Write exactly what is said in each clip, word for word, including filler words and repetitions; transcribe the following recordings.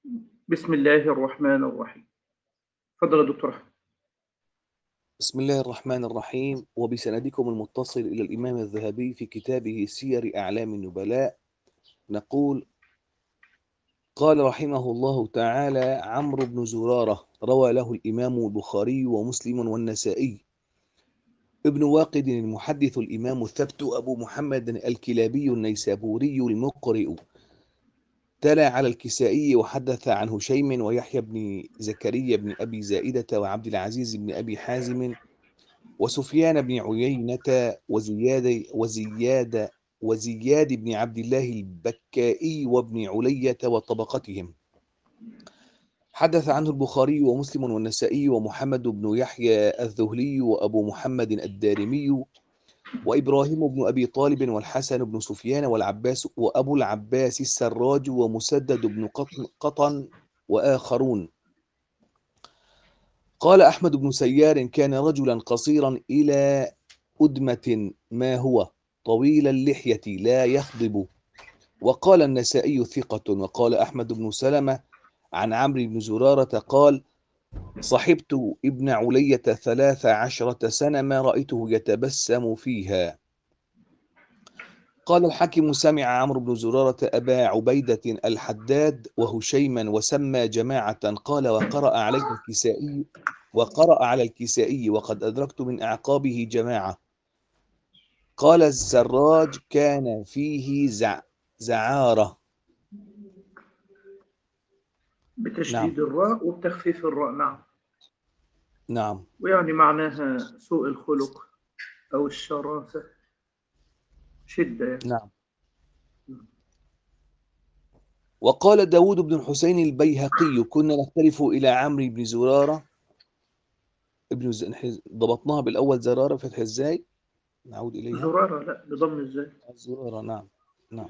بسم الله الرحمن الرحيم. اتفضل يا دكتور أحمد. بسم الله الرحمن الرحيم، وبسندكم المتصل إلى الإمام الذهبي في كتابه سير أعلام النبلاء نقول: قال رحمه الله تعالى: عمرو بن زرارة روى له الإمام البخاري ومسلم والنسائي. ابن واقد المحدث الإمام الثبت أبو محمد الكلابي النيسابوري المقرئ تلا على الكسائي وحدث عن هشيم ويحيى بن زكريا بن أبي زائدة وعبد العزيز بن أبي حازم وسفيان بن عيينة وزياد وزياد وزياد بن عبد الله البكائي وابن علية وطبقتهم. حدث عنه البخاري ومسلم والنسائي ومحمد بن يحيى الذهلي وأبو محمد الدارمي وإبراهيم بن أبي طالب والحسن بن سفيان والعباس وأبو العباس السراج ومسدد بن قطن, قطن وآخرون. قال أحمد بن سيار: كان رجلا قصيرا إلى أدمة ما هو طويل اللحية لا يخضب. وقال النسائي: ثقة. وقال أحمد بن سلمة عن عمرو بن زرارة قال: صحبت ابن علية ثلاث عشرة سنة ما رأيته يتبسم فيها. قال الحاكم: سمع عمرو بن زرارة أبا عبيدة الحداد وهشيما وسمى جماعة. قال: وقرأ عليه الكسائي وقرأ على الكسائي وقد أدركت من أعقابه جماعة. قال السراج: كان فيه زع زعارة. نعم بتشديد الراء وبتخفيف الراء، نعم. نعم ويعني معناها سوء الخلق أو الشراسة، شدة يعني. نعم. وقال داود بن الحسين البيهقي: كنا نختلف إلى عمرو بن زرارة ابن ز... ضبطناها بالأول زرارة فتح ازاي؟ نعود إليها. زرارة، لا بضم ازاي؟ زرارة، نعم نعم.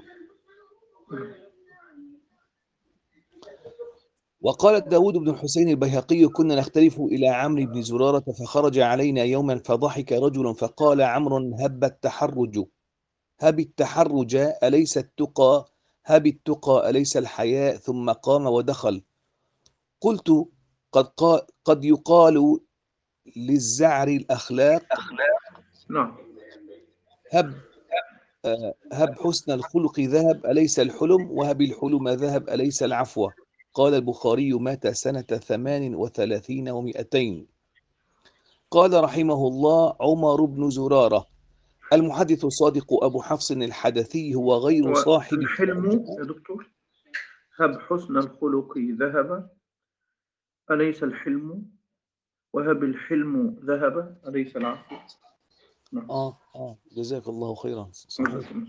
وقال داود بن الحسين البيهقي: كنا نختلف إلى عمرو بن زرارة فخرج علينا يوما فضحك رجل فقال عمرو: هب التحرج هب التحرج أليس التقى هب التقى أليس الحياء. ثم قام ودخل. قلت: قد, قا قد يقال للزعر الأخلاق. نعم. هب آه، هب حسن الخلق ذهب أليس الحلم، وهب الحلم ذهب أليس العفو. قال البخاري: مات سنة ثمان وثلاثين ومئتين. قال رحمه الله: عمر بن زرارة المحدث الصادق أبو حفص الحدثي هو غير صاحب والحلم الترجمة. يا دكتور، هب حسن الخلق ذهب أليس الحلم، وهب الحلم ذهب أليس العفو. نعم. آه آه جزاك الله خيرا، صحيح. جزاكم الله.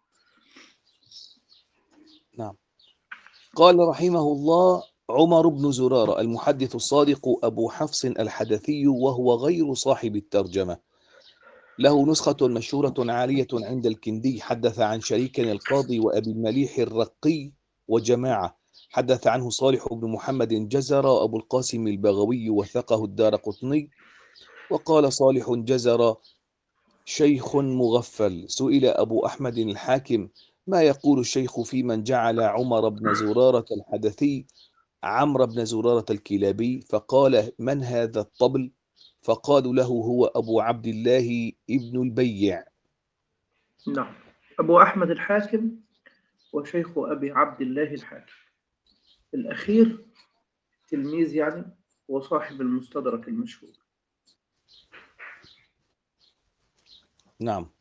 نعم. قال رحمه الله: عمر بن زرارة المحدث الصادق أبو حفص الحدثي وهو غير صاحب الترجمة. له نسخة مشهورة عالية عند الكندي. حدث عن شريك القاضي وأبي المليح الرقي وجماعة. حدث عنه صالح بن محمد جزر وأبو القاسم البغوي وثقه الدارقطني. وقال صالح جزر شيخ مغفل. سئل أبو أحمد الحاكم: ما يقول الشيخ في من جعل عمر بن زرارة الحدثي عمرو بن زرارة الكلابي؟ فقال: من هذا الطبل؟ فقالوا له: هو أبو عبد الله ابن البيع. نعم. أبو أحمد الحاكم وشيخ أبي عبد الله الحاكم الأخير، تلميذ يعني، وصاحب المستدرك المشهور. نعم.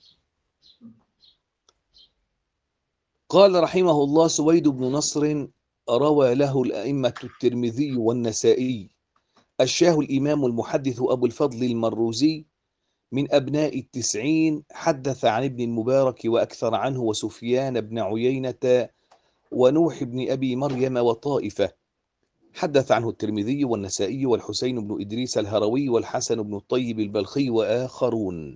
قال رحمه الله: سويد بن نصر روى له الأئمة الترمذي والنسائي. الشاه الإمام المحدث أبو الفضل المروزي من أبناء التسعين. حدث عن ابن المبارك وأكثر عنه وسفيان بن عيينة ونوح بن أبي مريم وطائفة. حدث عنه الترمذي والنسائي والحسين بن إدريس الهروي والحسن بن الطيب البلخي وآخرون.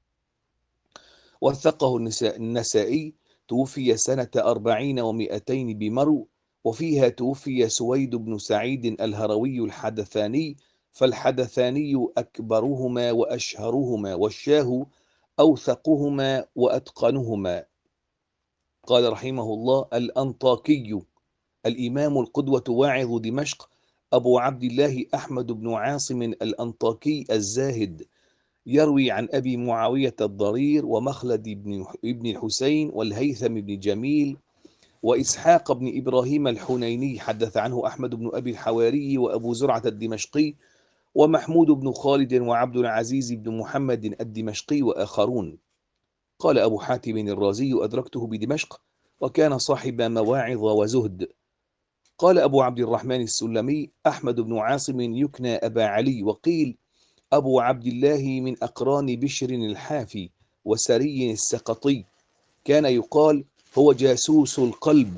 وثقه النسائي. توفي سنة أربعين ومئتين بمرو، وفيها توفي سويد بن سعيد الهروي الحدثاني. فالحدثاني أكبرهما وأشهرهما، والشاه أوثقهما وأتقنهما. قال رحمه الله: الأنطاكي الإمام القدوة واعظ دمشق أبو عبد الله أحمد بن عاصم الأنطاكي الزاهد، يروي عن أبي معاوية الضرير ومخلد بن ابن الحسين والهيثم بن جميل وإسحاق بن إبراهيم الحنيني، حدث عنه أحمد بن أبي الحواري وأبو زرعة الدمشقي ومحمود بن خالد وعبد العزيز بن محمد الدمشقي وآخرون. قال أبو حاتم الرازي: أدركته بدمشق وكان صاحب مواعظ وزهد. قال أبو عبد الرحمن السلمي: أحمد بن عاصم يكنى أبا علي، وقيل أبو عبد الله من أقران بشر الحافي وسري السقطي، كان يقال هو جاسوس القلب.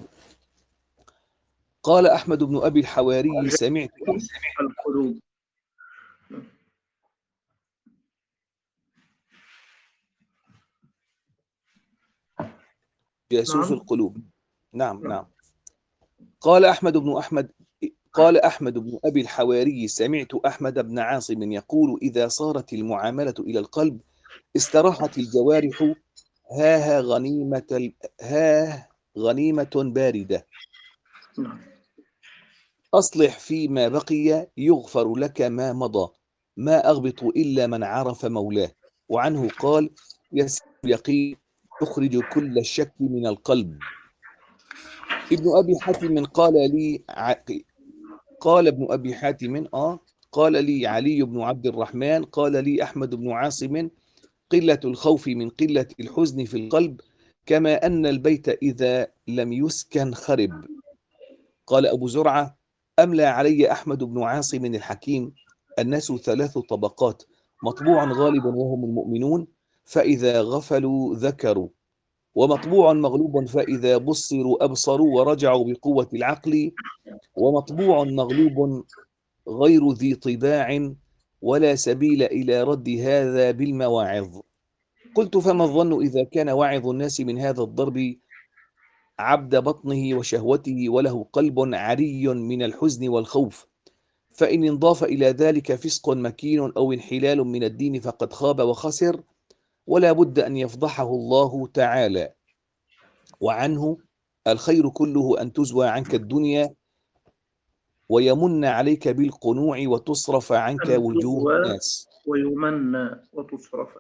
قال أحمد بن أبي الحواري: سمعت القلوب. جاسوس نعم. القلوب. نعم نعم. نعم. قال أحمد بن أحمد قال أحمد بن أبي الحواري: سمعت أحمد بن عاصم يقول: إذا صارت المعاملة إلى القلب استراحت الجوارح، هاها غنيمة ال... هاه غنيمة باردة. نعم. أصلح فيما بقي يغفر لك ما مضى، ما أغبط إلا من عرف مولاه. وعنه قال: يسير اليقين يخرج كل الشك من القلب. ابن أبي حاتم قال لي ع... قال ابن أبي حاتم آه قال لي علي بن عبد الرحمن قال لي أحمد بن عاصم: قلة الخوف من قلة الحزن في القلب، كما أن البيت إذا لم يسكن خرب. قال أبو زرعة: أملى علي أحمد بن عاصم الحكيم: الناس ثلاث طبقات، مطبوع غالب وهم المؤمنون، فإذا غفلوا ذكروا، ومطبوع مغلوب فإذا بصروا أبصروا ورجعوا بقوة العقل، ومطبوع مغلوب غير ذي طباع، ولا سبيل إلى رد هذا بالمواعظ. قلت: فما الظن إذا كان واعظ الناس من هذا الضرب عبد بطنه وشهوته وله قلب عري من الحزن والخوف، فإن انضاف إلى ذلك فسق مكين أو انحلال من الدين فقد خاب وخسر، ولا بد أن يفضحه الله تعالى. وعنه: الخير كله أن تزوى عنك الدنيا ويمن عليك بالقنوع وتصرف عنك أن وجوه تزوى الناس. ويمنى وتصرف.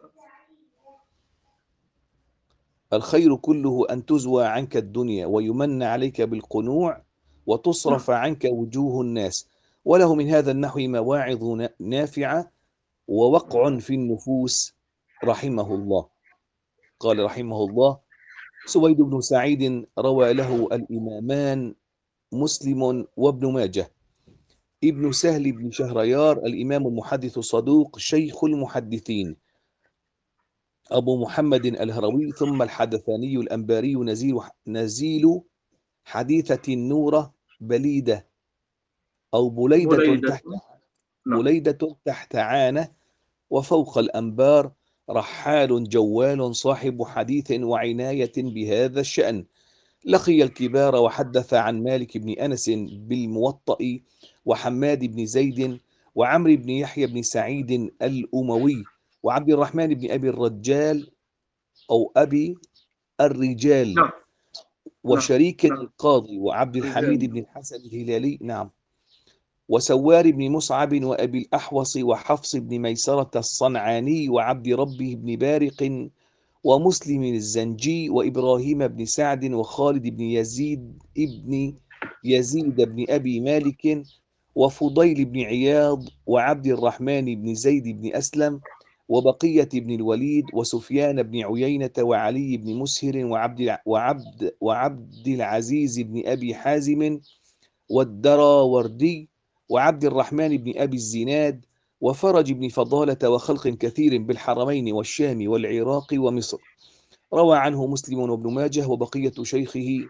الخير كله أن تزوى عنك الدنيا ويمن عليك بالقنوع وتصرف نعم. عنك وجوه الناس. وله من هذا النحو مواعظ نافعة ووقع في النفوس رحمه الله. قال رحمه الله: سويد بن سعيد روى له الإمامان مسلم وابن ماجه. ابن سهل بن شهريار الإمام المحدث الصدوق شيخ المحدثين، أبو محمد الهروي، ثم الحدثاني الأنباري نزيل نزيل حديثة النورة بليدة أو بليدة بليدة. تحت نعم. بليدة تحت عانة، وفوق الأنبار رحال جوال صاحب حديث وعناية بهذا الشأن، لقي الكبار وحدث عن مالك بن أنس بالموطأ وحماد بن زيد وعمرو بن يحيى بن سعيد الأموي وعبد الرحمن بن أبي الرجال أو أبي الرجال نعم. نعم. وشريك نعم. القاضي وعبد الحميد رجال. بن الحسن الهلالي. نعم. وسوار بن مصعب وأبي الأحوص وحفص بن ميسرة الصنعاني وعبد ربه بن بارق ومسلم الزنجي وإبراهيم بن سعد وخالد بن يزيد ابن يزيد بن أبي مالك وفضيل بن عياض وعبد الرحمن بن زيد بن أسلم وبقية بن الوليد وسفيان بن عيينة وعلي بن مسهر وعبد وعبد وعبد العزيز بن أبي حازم والدراوردي وعبد الرحمن بن أبي الزناد وفرج بن فضالة وخلق كثير بالحرمين والشام والعراق ومصر. روى عنه مسلم وابن ماجه وبقية شيخه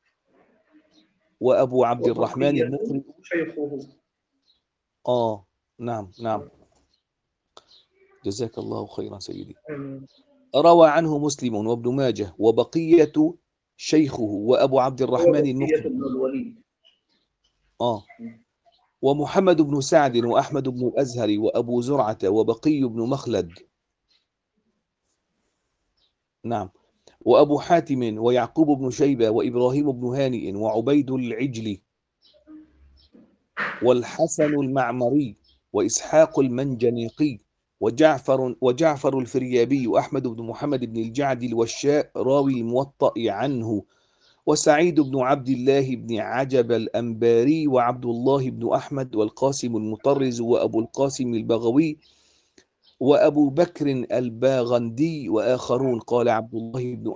وأبو عبد الرحمن وبقية المقري. شيخه. آه نعم نعم. جزاك الله خيرا سيدي. آمين. روى عنه مسلم وابن ماجه وبقية شيخه وأبو عبد الرحمن وبقية المقري. ابن الوليد. آه ومحمد بن سعد وأحمد بن الأزهر وأبو زرعة وبقي بن مخلد. نعم. وأبو حاتم ويعقوب بن شيبة وإبراهيم بن هانئ وعبيد العجلي والحسن المعمري وإسحاق المنجنيقي وجعفر وجعفر الفريابي وأحمد بن محمد بن الجعد الوشاء راوي الموطأ عنه وسعيد بن عبد الله بن عجب الأنباري وعبد الله بن أحمد والقاسم المطرز وأبو القاسم البغوي وأبو بكر الباغندي وآخرون. قال عبد الله بن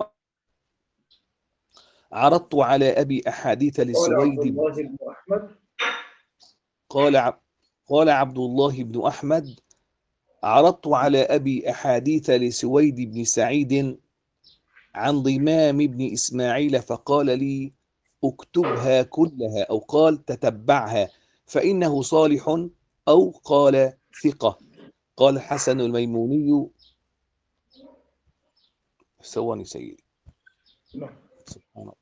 عرضت على أبي أحاديث قال عبد لسويد بن الله بن أحمد قال عب قال عبد الله بن أحمد عرضت على أبي أحاديث لسويد بن سعيد عن ضمام بن إسماعيل فقال لي اكتبها كلها، أو قال تتبعها فإنه صالح، أو قال ثقة. قال الحسن الميموني ثواني سيدي نعم. سبحان الله.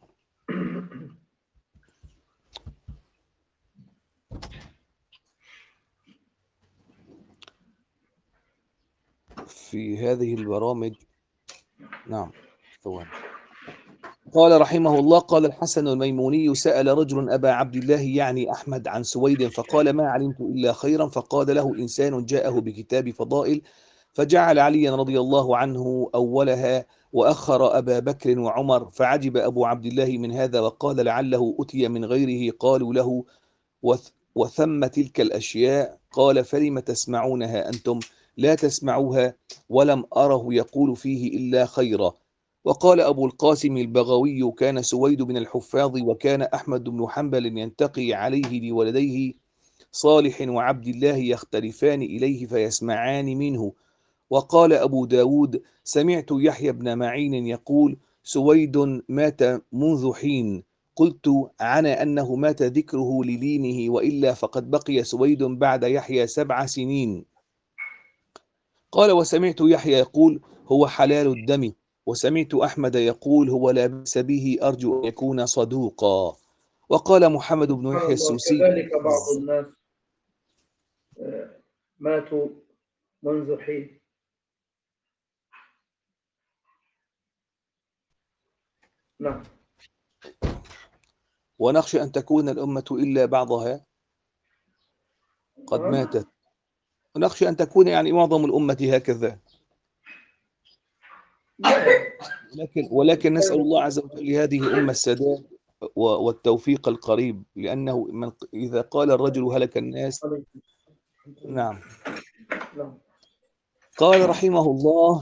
في هذه البرامج نعم ثواني. قال رحمه الله: قال الحسن الميموني: سأل رجل أبا عبد الله يعني أحمد عن سويد فقال ما علمت إلا خيرا، فقال له إنسان جاءه بكتاب فضائل فجعل عليا رضي الله عنه أولها وأخر أبا بكر وعمر، فعجب أبو عبد الله من هذا وقال لعله أتي من غيره. قالوا له: وث وثم تلك الأشياء. قال: فلم تسمعونها أنتم؟ لا تسمعوها، ولم أره يقول فيه إلا خيرا. وقال أبو القاسم البغوي: كان سويد من الحفاظ، وكان أحمد بن حنبل ينتقي عليه لولديه صالح وعبد الله يختلفان إليه فيسمعان منه. وقال أبو داود: سمعت يحيى بن معين يقول: سويد مات منذ حين. قلت: عن أنه مات ذكره للينه، وإلا فقد بقي سويد بعد يحيى سبع سنين. قال: وسمعت يحيى يقول: هو حلال الدم. وسمعت أحمد يقول: هو لا بأس به، أرجو أن يكون صدوقا. وقال محمد بن سبحان يحيى الله. السوسي: كذلك بعض الناس ماتوا منذ حين. نعم. ونخشى أن تكون الأمة إلا بعضها قد نعم. ماتت. ونخشى أن تكون يعني معظم الأمة هكذا. لكن ولكن نسأل الله عز وجل لهذه الأمة السداد والتوفيق القريب، لأنه من إذا قال الرجل هلك الناس. نعم. نعم. قال رحمه الله: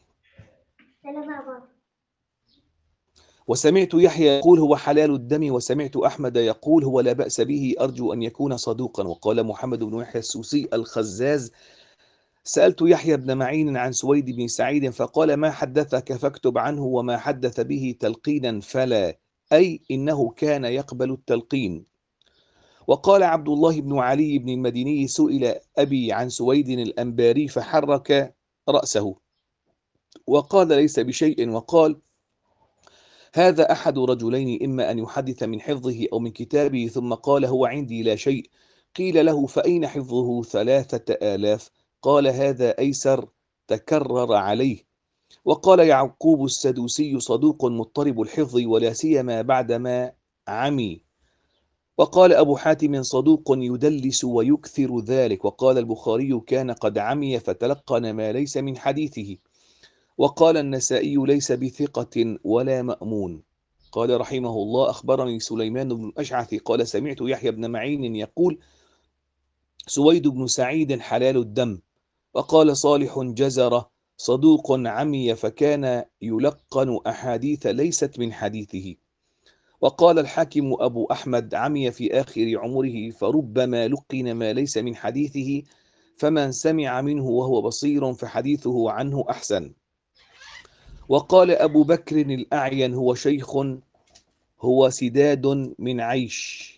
وسمعت يحيى يقول: هو حلال الدم. وسمعت أحمد يقول: هو لا بأس به، أرجو أن يكون صدوقا. وقال محمد بن يحيى السوسي الخزاز: سألت يحيى بن معين عن سويد بن سعيد فقال: ما حدثك فاكتب عنه، وما حدث به تلقينا فلا، أي إنه كان يقبل التلقين. وقال عبد الله بن علي بن المديني: سئل أبي عن سويد الأنباري فحرك رأسه وقال: ليس بشيء. وقال: هذا أحد رجلين، إما أن يحدث من حفظه أو من كتابه. ثم قال: هو عندي لا شيء. قيل له: فأين حفظه ثلاثة آلاف؟ قال: هذا أيسر، تكرر عليه. وقال يعقوب السدوسي: صدوق مضطرب الحفظ، ولا سيما بعدما عمي. وقال أبو حاتم: صدوق يدلس ويكثر ذلك. وقال البخاري: كان قد عمي فتلقن ما ليس من حديثه. وقال النسائي: ليس بثقة ولا مأمون. قال رحمه الله: أخبرني سليمان بن الأشعث قال: سمعت يحيى بن معين يقول: سويد بن سعيد حلال الدم. وقال صالح جزرة: صدوق عمي فكان يلقن أحاديث ليست من حديثه. وقال الحاكم أبو أحمد: عمي في آخر عمره، فربما لقن ما ليس من حديثه، فمن سمع منه وهو بصير فحديثه عنه أحسن. وقال أبو بكر الأعين: هو شيخ، هو سداد من عيش.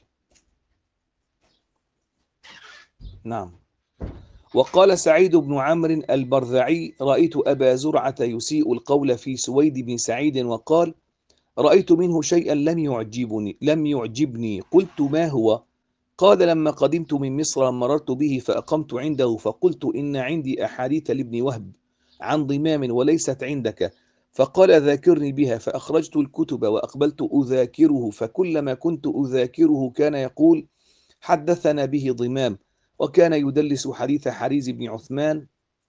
نعم. وقال سعيد بن عمرو البرذعي: رأيت أبا زرعة يسيء القول في سويد بن سعيد، وقال: رأيت منه شيئا لم يعجبني لم يعجبني قلت: ما هو؟ قال: لما قدمت من مصر مررت به فأقمت عنده، فقلت: إن عندي أحاديث لابن وهب عن ضمام وليست عندك. فقال ذاكرني بها، فأخرجت الكتب وأقبلت أذاكره، فكلما كنت أذاكره كان يقول حدثنا به ضمام، وكان يدلس حديث حريز بن عثمان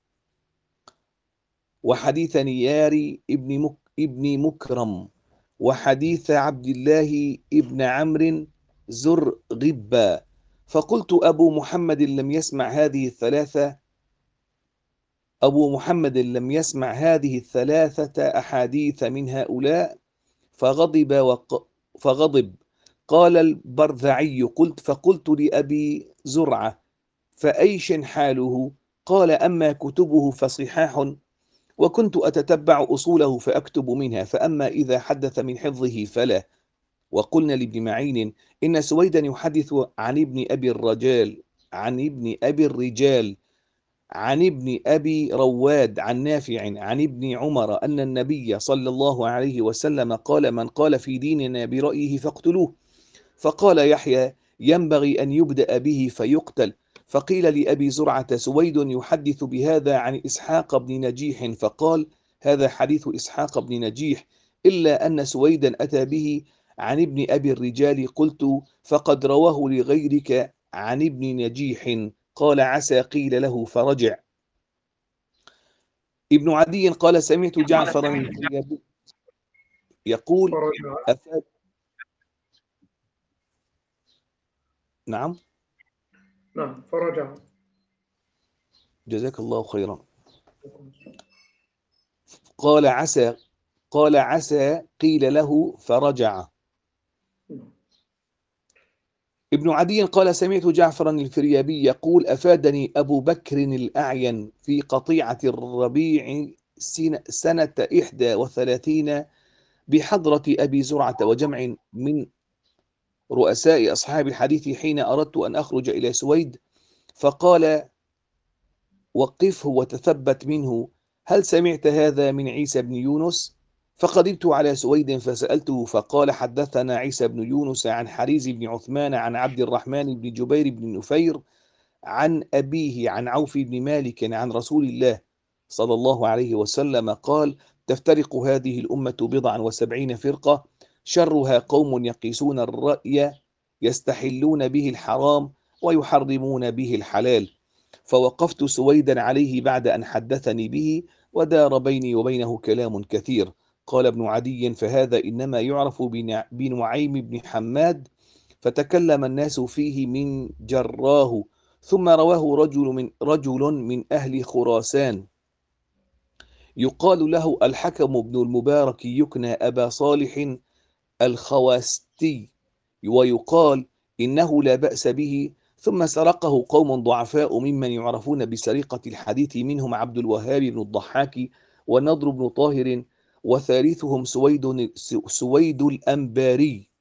وحديث نيار ابن مك ابن مكرم وحديث عبد الله ابن عمرو زرغبا. فقلت أبو محمد لم يسمع هذه الثلاثة أبو محمد لم يسمع هذه الثلاثة أحاديث من هؤلاء، فغضب وق... فغضب قال البرذعي قلت فقلت لأبي زرعة فأيش حاله؟ قال أما كتبه فصحاح، وكنت أتتبع أصوله فأكتب منها، فأما إذا حدث من حفظه فلا. وقلنا لابن معين إن سويدا يحدث عن ابن أبي الرجال عن ابن أبي الرجال عن ابن أبي رواد عن نافع عن ابن عمر أن النبي صلى الله عليه وسلم قال من قال في ديننا برأيه فاقتلوه. فقال يحيى ينبغي أن يبدأ به فيقتل. فقيل لأبي زرعة سويد يحدث بهذا عن إسحاق بن نجيح، فقال هذا حديث إسحاق بن نجيح، إلا أن سويدا أتى به عن ابن أبي الرجال. قلت فقد رواه لغيرك عن ابن نجيح. قال عسى قيل له فرجع. ابن عدي قال سمعت جعفرا الفريابي يقول فرجع. أفاد نعم نعم فرجع. جزاك الله خيرا. قال عسى قال عسى قيل له فرجع. ابن عدي قال سمعت جعفرا الفريابي يقول أفادني أبو بكر الأعين في قطيعة الربيع سنة إحدى وثلاثين بحضرة أبي زرعة وجمع من رؤساء أصحاب الحديث حين أردت أن أخرج إلى سويد، فقال وقفه وتثبت منه هل سمعت هذا من عيسى بن يونس؟ فقدمت على سويد فسألته فقال حدثنا عيسى بن يونس عن حريز بن عثمان عن عبد الرحمن بن جبير بن نفير عن أبيه عن عوف بن مالك عن رسول الله صلى الله عليه وسلم قال تفترق هذه الأمة بضعا وسبعين فرقة، شرها قوم يقيسون الرأي يستحلون به الحرام ويحرمون به الحلال. فوقفت سويدا عليه بعد أن حدثني به، ودار بيني وبينه كلام كثير. قال ابن عدي فهذا إنما يعرف بنعيم بن حماد، فتكلم الناس فيه من جراه. ثم رواه رجل من, رجل من أهل خراسان يقال له الحكم بن المبارك يكنى أبا صالح الخواستي، ويقال إنه لا بأس به. ثم سرقه قوم ضعفاء ممن يعرفون بسرقة الحديث، منهم عبد الوهاب بن الضحاك ونضر بن طاهر، وثالثهم سويد, سويد الأنباري.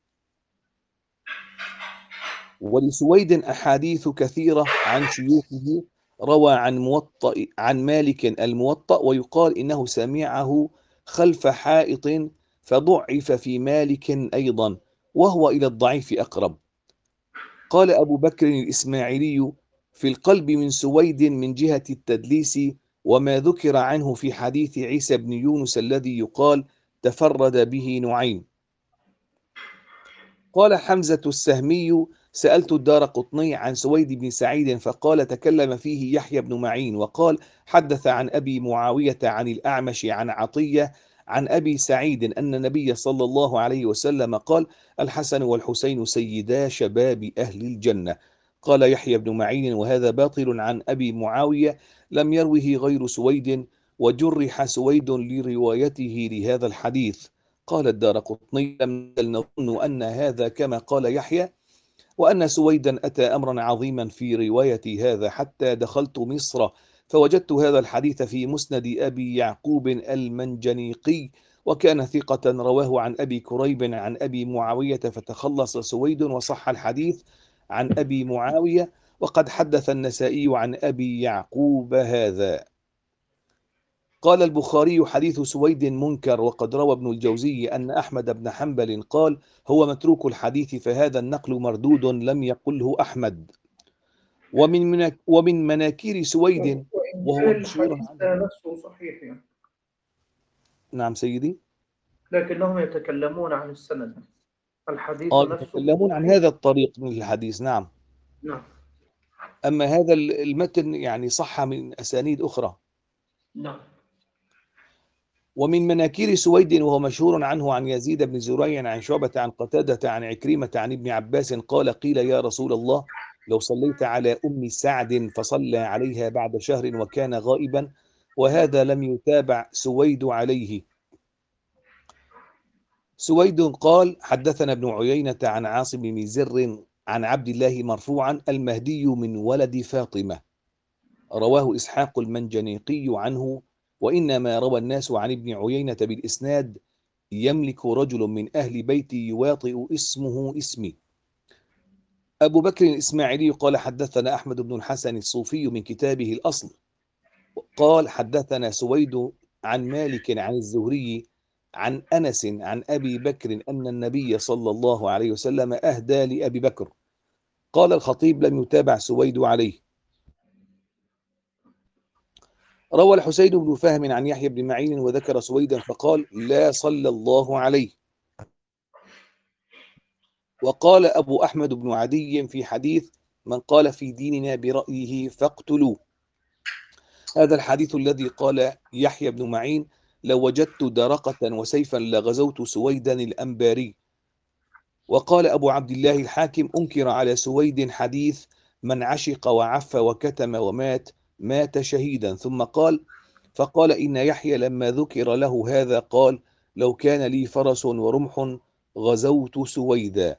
ولسويد أحاديث كثيرة عن شيوخه، روى عن موطأ عن مالك الموطأ، ويقال إنه سمعه خلف حائط فضعف في مالك أيضا، وهو إلى الضعيف أقرب. قال أبو بكر الإسماعيلي في القلب من سويد من جهة التدليس وما ذكر عنه في حديث عيسى بن يونس الذي يقال تفرد به نعيم. قال حمزة السهمي سألت الدار قطني عن سويد بن سعيد فقال تكلم فيه يحيى بن معين، وقال حدث عن أبي معاوية عن الأعمش عن عطية عن أبي سعيد أن النبي صلى الله عليه وسلم قال الحسن والحسين سيدا شباب أهل الجنة. قال يحيى بن معين وهذا باطل عن أبي معاوية لم يروه غير سويد، وجرح سويد لروايته لهذا الحديث. قال الدارقطني لم نظن أن هذا كما قال يحيى، وأن سويدا أتى أمرا عظيما في رواية هذا حتى دخلت مصر فوجدت هذا الحديث في مسند أبي يعقوب المنجنيقي، وكان ثقة، رواه عن أبي كريب عن أبي معاوية فتخلص سويد وصح الحديث عن أبي معاوية. وقد حدث النسائي عن أبي يعقوب هذا. قال البخاري حديث سويد منكر، وقد روى ابن الجوزي أن أحمد بن حنبل قال هو متروك الحديث، فهذا النقل مردود لم يقله أحمد. ومن منك ومن مناكير سويد وإن وهو كان مشهور الحديث عنه. نفسه صحيح يعني. نعم سيدي. لكنهم يتكلمون عن السند، الحديث آه نفسه يتكلمون عن صحيح. هذا الطريق من الحديث، نعم. نعم. أما هذا المتن يعني صح من أسانيد أخرى. نعم. ومن مناكير سويد وهو مشهور عنه عن يزيد بن زريع عن شعبة عن قتادة عن عكرمة عن ابن عباس قال قيل يا رسول الله لو صليت على أم سعد فصلى عليها بعد شهر وكان غائبا، وهذا لم يتابع سويد عليه. سويد قال حدثنا ابن عيينة عن عاصم بن زر عن عبد الله مرفوعا المهدي من ولد فاطمة، رواه إسحاق المنجنيقي عنه، وإنما روى الناس عن ابن عيينة بالإسناد يملك رجل من أهل بيتي يواطئ اسمه اسمي. أبو بكر الإسماعيلي قال حدثنا أحمد بن الحسن الصوفي من كتابه الأصل قال حدثنا سويد عن مالك عن الزهري عن أنس عن أبي بكر أن النبي صلى الله عليه وسلم أهدى لأبي بكر. قال الخطيب لم يتابع سويد عليه. روى الحسين بن فهم عن يحيى بن معين وذكر سويدا فقال لا صلى الله عليه. وقال أبو أحمد بن عدي في حديث من قال في ديننا برأيه فاقتلوه. هذا الحديث الذي قال يحيى بن معين لو وجدت درقة وسيفا لغزوت سويدا الأنباري. وقال أبو عبد الله الحاكم أنكر على سويد حديث من عشق وعف وكتم ومات مات شهيدا، ثم قال فقال إن يحيى لما ذكر له هذا قال لو كان لي فرس ورمح غزوت سويدا.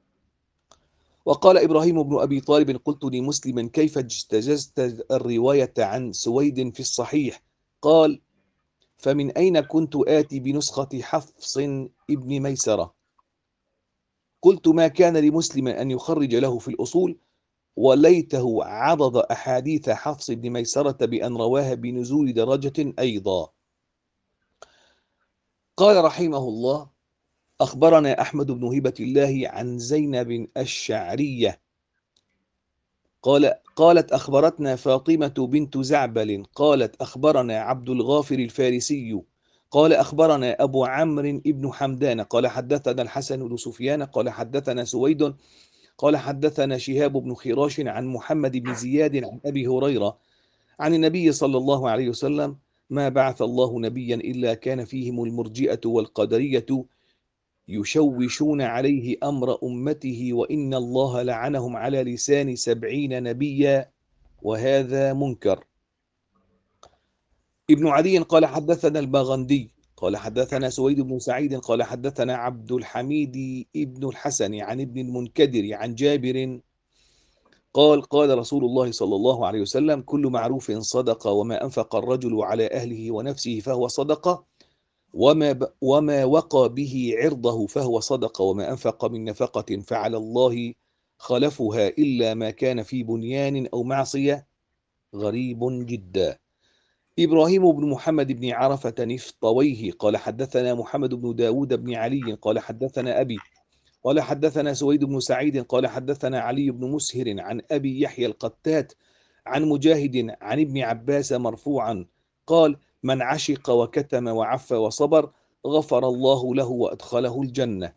وقال إبراهيم بن أبي طالب قلت لمسلم كيف اجتززت الرواية عن سويد في الصحيح؟ قال فمن أين كنت آتي بنسخة حفص ابن ميسرة؟ قلت ما كان لمسلم أن يخرج له في الأصول، وليته عضد أحاديث حفص بن ميسرة بأن رواها بنزول درجة أيضا. قال رحمه الله أخبرنا أحمد بن هبة الله عن زينب الشعرية قال قالت أخبرتنا فاطمة بنت زعبل قالت أخبرنا عبد الغافر الفارسي قال أخبرنا أبو عمرو بن حمدان قال حدثنا الحسن بن سفيان قال حدثنا سويد قال حدثنا شهاب بن خراش عن محمد بن زياد عن أبي هريرة عن النبي صلى الله عليه وسلم ما بعث الله نبيا إلا كان فيهم المرجئة والقدرية يشوشون عليه أمر أمته وإن الله لعنهم على لسان سبعين نبيا وهذا منكر. ابن عدي قال حدثنا الباغندي قال حدثنا سويد بن سعيد قال حدثنا عبد الحميد ابن الحسن عن ابن المنكدر عن جابر قال قال رسول الله صلى الله عليه وسلم كل معروف صدقة وما أنفق الرجل على أهله ونفسه فهو صدقة وما, ب... وما وقى به عرضه فهو صدقة وما أنفق من نفقة فعلى الله خلفها إلا ما كان في بنيان أو معصية غريب جدا. إبراهيم بن محمد بن عرفة نفطويه قال حدثنا محمد بن داود بن علي قال حدثنا أبي قال حدثنا سويد بن سعيد قال حدثنا علي بن مسهر عن أبي يحيى القتات عن مجاهد عن ابن عباس مرفوعا قال من عشق وكتم وعف وصبر غفر الله له وأدخله الجنة.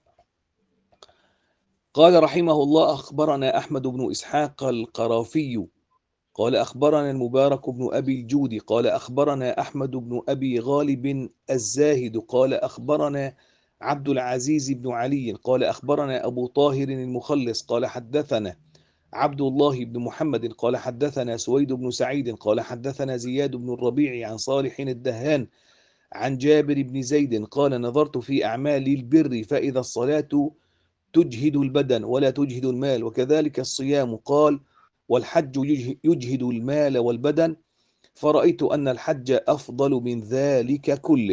قال رحمه الله أخبرنا أحمد بن إسحاق القرافي قال أخبرنا المبارك بن أبي الجود قال أخبرنا أحمد بن أبي غالب الزاهد قال أخبرنا عبد العزيز بن علي قال أخبرنا أبو طاهر المخلص قال حدثنا عبد الله بن محمد قال حدثنا سويد بن سعيد قال حدثنا زياد بن الربيع عن صالح الدهان عن جابر بن زيد قال نظرت في أعمال البر فإذا الصلاة تجهد البدن ولا تجهد المال وكذلك الصيام قال والحج يجهد المال والبدن فرأيت أن الحج أفضل من ذلك كله.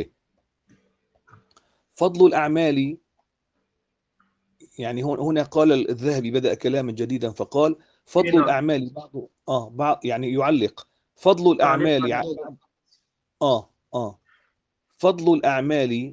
فضل الأعمال يعني هنا قال الذهبي بدأ كلاما جديدا فقال فضل نعم. الأعمال بعض آه بعض يعني يعلق فضل الأعمال آه آه فضل الأعمال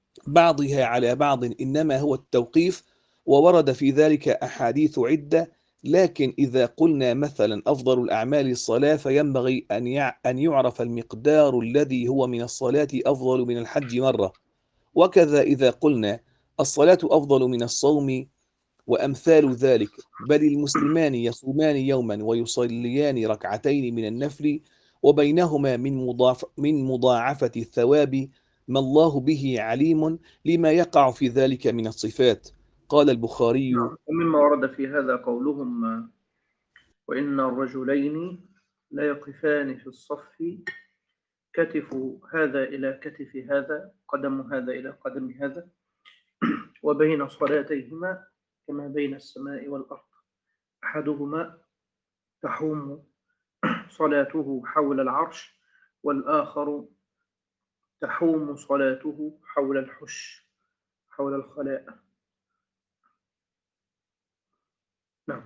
بعضها على بعض إنما هو التوقيف وورد في ذلك أحاديث عدة لكن إذا قلنا مثلا أفضل الأعمال الصلاة فينبغي أن يع- أن يعرف المقدار الذي هو من الصلاة أفضل من الحج مرة. وكذا إذا قلنا الصلاة أفضل من الصوم وأمثال ذلك، بل المسلمان يصومان يوما ويصليان ركعتين من النفل وبينهما من مضاف من مضاعفة الثواب ما الله به عليم لما يقع في ذلك من الصفات. قال البخاري: نعم. ومما ورد في هذا قولهم آه، وإن الرجلين لا يقفان في الصف كتف هذا إلى كتف هذا قدم هذا إلى قدم هذا وبين صلاتيهما كما بين السماء والأرض، أحدهما تحوم صلاته حول العرش والآخر تحوم صلاته حول الحش، حول الخلاء. نعم.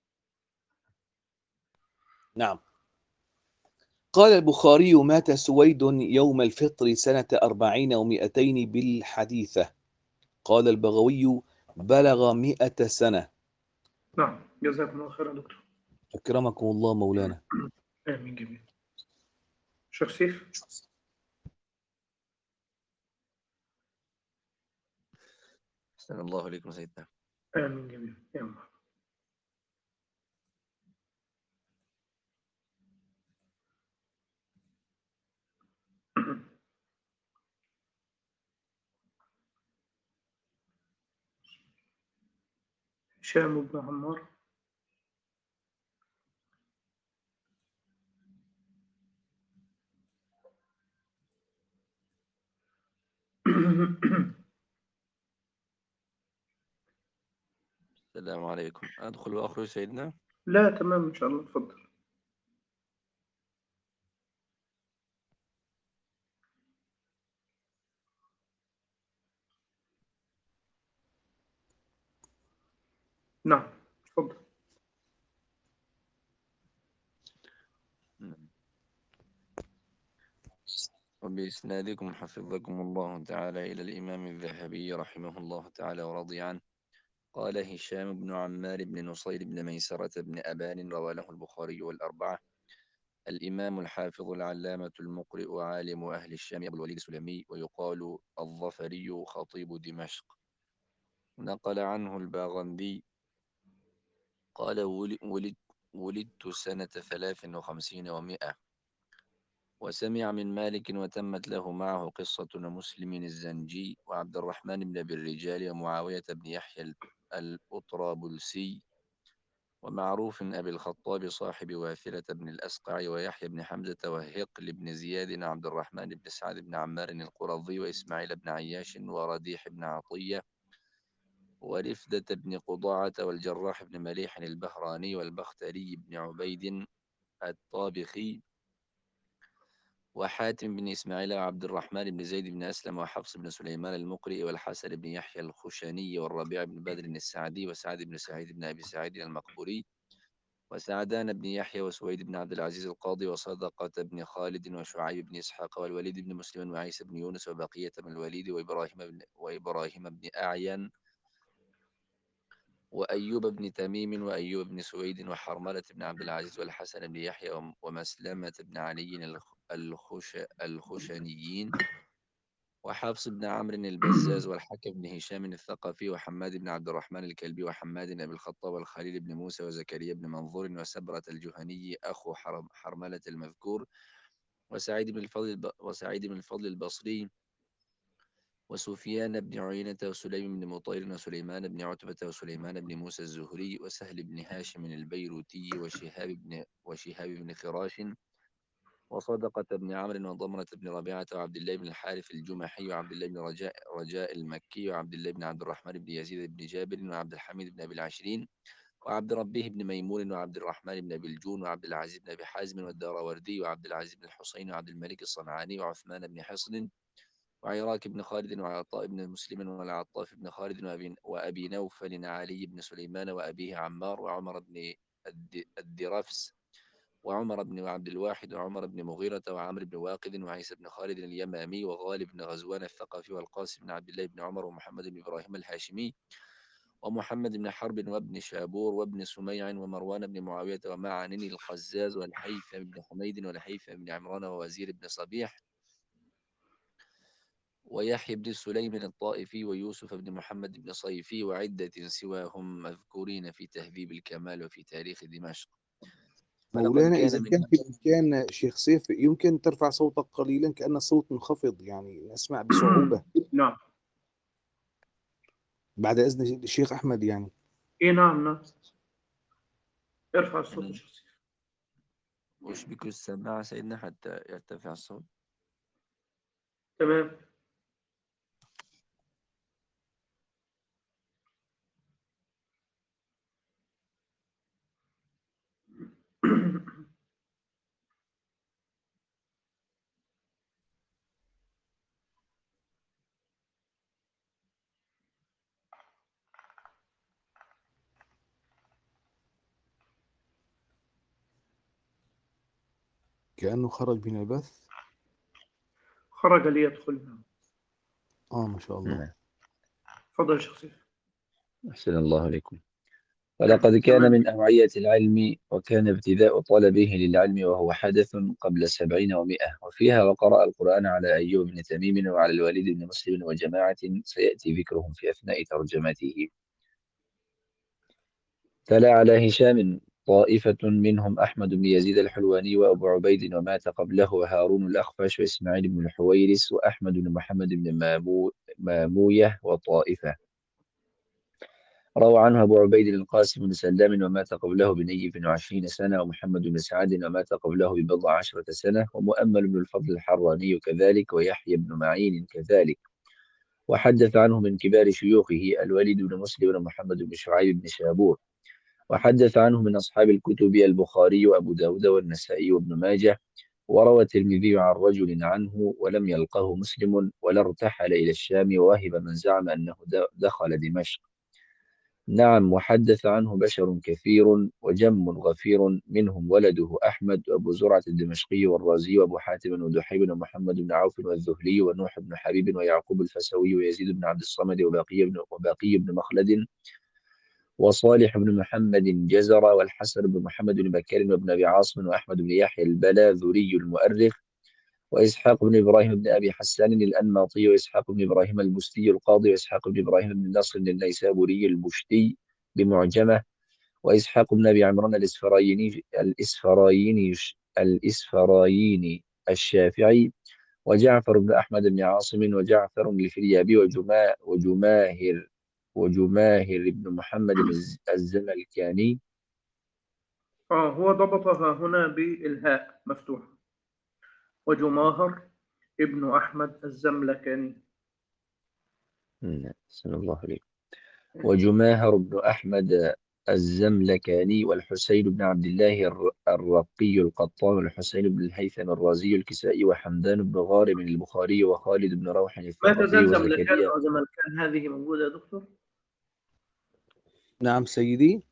نعم. قال البخاري: مات سويد يوم الفطر سنة أربعين ومائتين بالحديثة. قال البغوي: بلغ مئة سنة. نعم، جزاكم الله خيرا دكتور. أكرمكم الله مولانا. آمين جميل. شيخ سيف. أحسن الله عليكم سيدنا. آمين جميل يا الله. هشام بن عمار. السلام عليكم. أدخل وأخرج سيدنا. لا تمام إن شاء الله، تفضل. نعم تفضل. وبإسنادكم حفظكم الله تعالى إلى الإمام الذهبي رحمه الله تعالى ورضي عنه. قال هشام بن عمار بن نصير بن ميسرة بن أبان روى له البخاري والأربعة. الإمام الحافظ العلامة المقرئ عالم أهل الشام أبو الوليد السلمي، ويقال الظفري خطيب دمشق. نقل عنه الباغندي قال: ولد ولدت سنة ثلاث وخمسين ومائة، وسمع من مالك وتمت له معه قصة مسلم الزنجي وعبد الرحمن بن أبي الرجال ومعاوية بن يحيى الأطرابلسي ومعروف أبي الخطاب صاحب واثلة بن الأسقع ويحيى بن حمزة وهقل بن زياد عبد الرحمن بن سعد بن عمار القرظي وإسماعيل بن عياش ورديح بن عطية ورفدة بن قضاعة والجراح بن مليح البهراني والبختري بن عبيد الطابخي وحاتم بن إسماعيل وعبد الرحمن بن زيد بن أسلم وحفص بن سليمان المقرئ والحسن بن يحيى الخشني والربيع بن بدر السعدي وسعد بن سعيد بن أبي سعيد المقبوري وسعدان بن يحيى وسويد بن عبد العزيز القاضي وصدقة بن خالد وشعيب بن إسحاق والوليد بن مسلم وعيسى بن يونس وبقية بن الوليد وإبراهيم بن, وإبراهيم بن أعين وأيوب بن تميم وأيوب بن سويد وحرملة بن عبد العزيز والحسن بن يحيى ومسلمة بن علي الخش الخشنيين وحفص بن عمرو البزاز والحكم بن هشام الثقفي وحماد بن عبد الرحمن الكلبي وحماد بن أبي الخطاب والخليل بن موسى وزكريا بن منظور وسبرة الجهني أخو حرم حرملة المذكور وسعيد بن الفضل وسعيد بن الفضل البصري وسفيان بن عيينة وسليم بن مطير وسليمان بن عتبة وسليمان بن موسى الزهري وسهل بن هاشم البيروتي وشهاب بن وشهاب بن خراش وصدقة بن عمرو وضمرة بن ربيعة وعبد الله بن الحارث الجمحي وعبد الله بن رجاء رجاء المكي وعبد الله بن عبد الرحمن بن يزيد بن جابر وعبد الحميد بن أبي العشرين وعبد ربه بن ميمون وعبد الرحمن بن أبي الجون وعبد العزيز بن أبي حازم والداراوردي وعبد العزيز بن الحسين وعبد الملك الصنعاني وعثمان بن حصن وعراك بن خالد وعطاء بن مسلم والعطاف بن خالد وأبي, وأبي نوفل علي بن سليمان وأبيه عمار وعمر بن الدرفس وعمر بن عبد الواحد وعمر بن مغيرة وعمر بن واقد وعيسى بن خالد اليمامي وغالب بن غزوان الثقفي والقاسم بن عبد الله بن عمر ومحمد بن إبراهيم الهاشمي ومحمد بن حرب وابن شابور وابن سميع ومروان بن معاوية ومعن القزاز والحيثم بن حميد والحيثم بن عمران ووزير بن صبيح ويحيى بن سليم الطائفي ويوسف بن محمد بن صيفي وعدة سواهم مذكورين في تهذيب الكمال وفي تاريخ دمشق. فلقد مولانا كان إذا من كان في الإمكان شيخ سيف يمكن ترفع صوتك قليلا كأن الصوت منخفض، يعني نسمع بصعوبة. نعم. بعد إذن الشيخ أحمد يعني. إيه نعم نعم. ارفع الصوت يعني يا شيخ سيف. أشبك السماعة سيدنا حتى يرتفع الصوت. تمام. كأنه خرج من البث. خرج ليدخل. آه ما شاء الله. نعم. تفضل يا شيخ سيف. أحسن الله عليكم. ولقد كان من أوعية العلم وكان ابتداء طلبه للعلم وهو حدث قبل سبعين ومئة، وفيها وقرأ القرآن على أيوب بن تميم وعلى الوليد بن مسلم وجماعة سيأتي ذكرهم في أثناء ترجمته. تلا على هشام طائفة منهم أحمد بن يزيد الحلواني وأبو عبيد ومات قبله هارون الأخفش وإسماعيل بن الحويرس وأحمد بن محمد بن مامو ماموية وطائفة. روى عنه أبو عبيد القاسم بن سلام ومات قبله بنيف وعشرين سنة، ومحمد بن سعد ومات قبله ببضع عشرة سنة، ومؤمل بن الفضل الحراني كذلك، ويحيى بن معين كذلك. وحدث عنه من كبار شيوخه الوليد بن مسلم ومحمد بن شعيب بن شابور. وحدث عنه من أصحاب الكتب البخاري وأبو داود والنسائي وابن ماجه. وروى الترمذي عن رجل عنه ولم يلقه مسلم ولا ارتحل إلى الشام، ووهب من زعم أنه دخل دمشق. نعم. وحدث عنه بشر كثير وجم غفير، منهم ولده أحمد وأبو زرعة الدمشقي والرازي وأبو حاتم ودحيم ومحمد بن عوف والذهلي ونوح بن حبيب ويعقوب الفسوي ويزيد بن عبد الصمد وباقي بن, وباقي بن مخلد وصالح بن محمد جزر والحسن بن محمد بن بكر وابن أبي عاصم وأحمد بن يحيى البلاذري المؤرخ وإسحاق بن إبراهيم بن أبي حسان الأنماطي وإسحاق بن إبراهيم البستي القاضي وإسحاق بن إبراهيم بن نصر النيسابوري البشتي بمعجمة وإسحاق بن أبي عمران الإسفرايني الإسفرايني الإسفرايني الشافعي وجعفر بن أحمد بن عاصم وجعفر الفريابي وجما وجماهر وجماهر بن محمد الزملكاني. آه هو ضبطها هنا بالهاء مفتوحة. وجماهر ابن أحمد الزملكاني. صلى الله عليه. وجماهر بن أحمد الزملكاني والحسين بن عبد الله الرقي القطان والحسين بن الهيثم الرازي الكسائي وحمدان بن غارم البخاري وخالد بن روح ما الثقفي تزال زملكان وزكريا. أو زملكان هذه موجودة يا دكتور؟ نعم سيدي.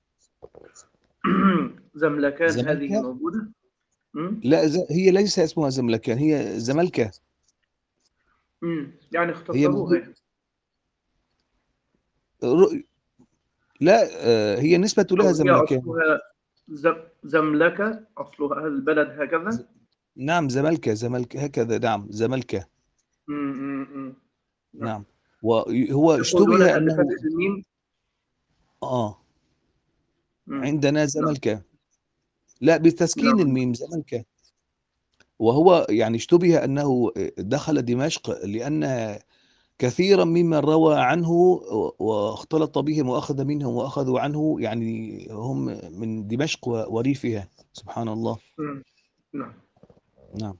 زملكان هذه زملكة؟ موجودة؟ مم؟ لا ز... هي ليس اسمها زملكان، هي زملكة. مم. يعني هي اختصروها موجود... يعني. ر... لا آه، هي نسبة لها أو هي زملكان. أصلها زم... زملكة، أصلها البلد ز... هكذا؟ نعم زملكة زملكة هكذا، نعم زملكة. مم. مم. مم. نعم. نعم. وهو يقولون اشتبه أنه بفتح الميم. آه مم. عندنا نعم. زملكة، لا بتسكين نعم. الميم زملكة. وهو يعني اشتبه أنه دخل دمشق لأن كثيرا ممن روى عنه واختلط بهم وأخذ منهم وأخذوا عنه يعني هم من دمشق وريفها. سبحان الله. مم. نعم. نعم.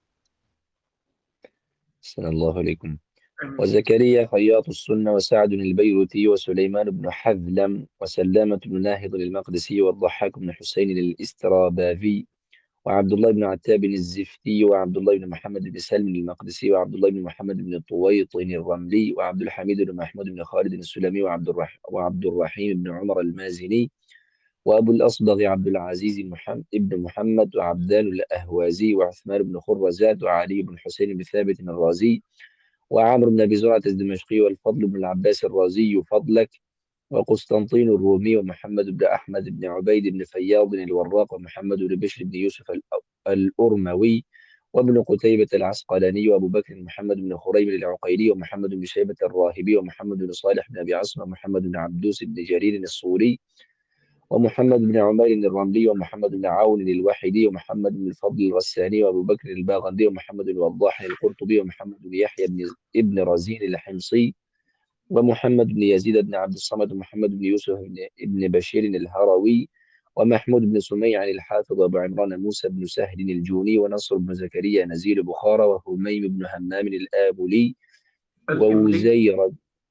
صلى الله عليكم. آمين. وزكريا خياط السنة وسعد البيروتي وسليمان بن حذلم وسلامة بن ناهض المقدسي والضحاك بن حسين الاستراباذي وعبد الله بن عتاب الزفتي وعبد الله بن محمد بن سلم المقدسي وعبد الله بن محمد بن طويط الرملي وعبد الحميد بن محمود بن خالد السلمي وعبد الرح وعبد الرحيم بن عمر المازني وأبو الأصبغ عبد العزيز محمد ابن محمد وعبدان الأهوازي وعثمان بن خرزات وعلي بن حسين بن ثابت الرازي وعمرو بن أبي زرعة الدمشقي والفضل بن العباس الرازي فضلك وقسطنطين الرومي، ومحمد بن أحمد بن عبيد بن فياض الوراق، ومحمد بن بشر بن يوسف الأ- الأرموي، وابن قتيبة العسقلاني، وأبو بكر محمد بن خريم العقيلي، ومحمد بن شيبة الراهبي، ومحمد بن صالح بن أبي عاصم، ومحمد بن عبدوس بن جرير الصوري، ومحمد بن عمير الرملي، ومحمد بن عون الوحيدي، ومحمد بن الفضل الغساني، وأبو بكر الباغندي، ومحمد بن وضاح القرطبي، ومحمد بن يحيى بن ابن رزين الحمصي، ومحمد بن يزيد بن عبد الصمد، ومحمد بن يوسف بن ابن بشير الهروي، ومحمود بن سميع الحافظ، وأبو عمران موسى بن سهل الجوني، ونصر بن زكريا نزيل بخارى، وهميم بن همام الآبلي، الإملي. ووزير.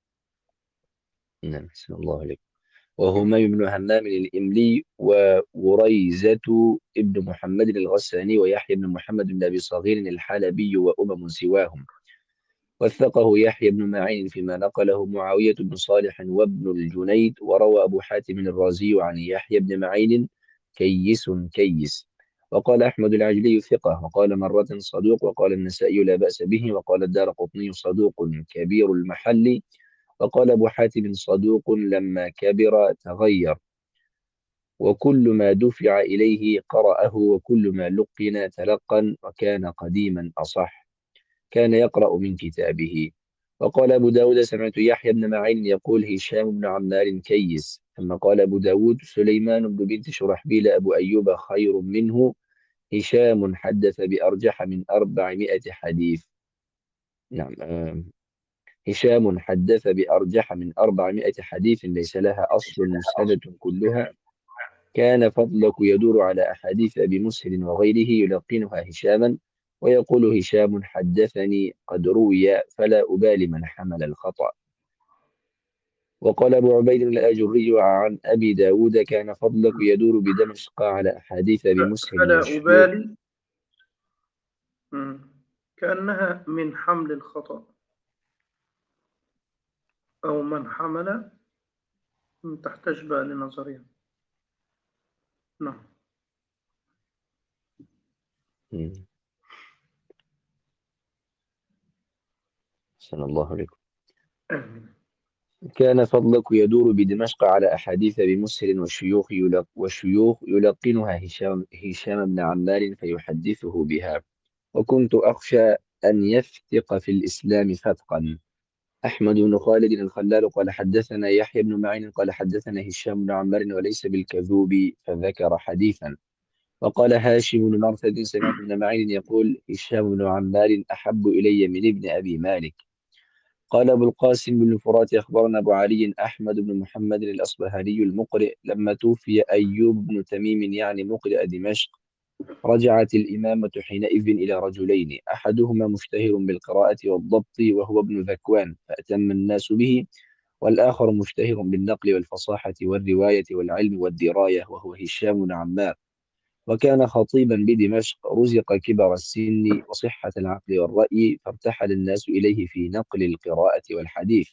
نعم، أحسن الله عليك. وهميم بن همام الإملي، ووريزة ابن محمد الغساني، ويحيى بن محمد بن أبي صغير الحلبي، وأمم سواهم. وثقه يحيى بن معين فيما نقله معاوية بن صالح وابن الجنيد. وروى أبو حاتم الرازي عن يحيى بن معين كيس كيس. وقال أحمد العجلي ثقة، وقال مرة صدوق، وقال النسائي لا بأس به، وقال الدارقطني صدوق كبير المحل، وقال أبو حاتم صدوق لما كبر تغير، وكل ما دفع إليه قرأه، وكل ما لقن تلقن، وكان قديما أصح، كان يقرأ من كتابه. وقال أبو داود سمعت يحيى بن معين يقول هشام بن عمار كيس. ثم قال أبو داود سليمان بن بنت شرحبيل أبو أيوب خير منه، هشام حدث بأرجح من أربعمائة حديث. نعم، آه، هشام حدث بأرجح من أربعمائة حديث ليس لها أصل مسندة كلها. كان فضلك يدور على أحاديث أبي مسهل وغيره يلقنها هشاما، ويقول هشام حدثني قد روي، فلا أبالي من حمل الخطأ. وقال أبو عبيد الآجري عن أبي داود كان فضلك يدور بدمشق على أحاديث أبي مسهل فلا والشيوخ. أبالي. مم. كأنها من حمل الخطأ أو من حمل. مم، تحتاج بقى لنظرية. نعم. مم. صلى الله عليكم. آمين. كان فضلك يدور بدمشق على أحاديث بمسهل والشيوخ يلق والشيوخ يلقنها هشام هشام بن عمار فيحدثه بها، وكنت أخشى أن يفتق في الإسلام فتقا. أحمد بن خالد الخلال قال حدثنا يحيى بن معين قال حدثنا هشام بن عمار وليس بالكذوب، فذكر حديثا. وقال هاشم بن مرثد سمعت ابن معين يقول هشام بن عمار أحب إلي من ابن أبي مالك. قال أبو القاسم بن الفرات أخبرنا أبو علي أحمد بن محمد الأصبهاني المقرئ لما توفي أيوب بن تميم يعني مقرئ دمشق، رجعت الإمامة حينئذ إلى رجلين، أحدهما مشتهر بالقراءة والضبط وهو ابن ذكوان فأتم الناس به، والآخر مشتهر بالنقل والفصاحة والرواية والعلم والدراية وهو هشام بن عمار، وكان خطيبا بدمشق، رزق كبر السن وصحة العقل والرأي، فارتحل الناس إليه في نقل القراءة والحديث.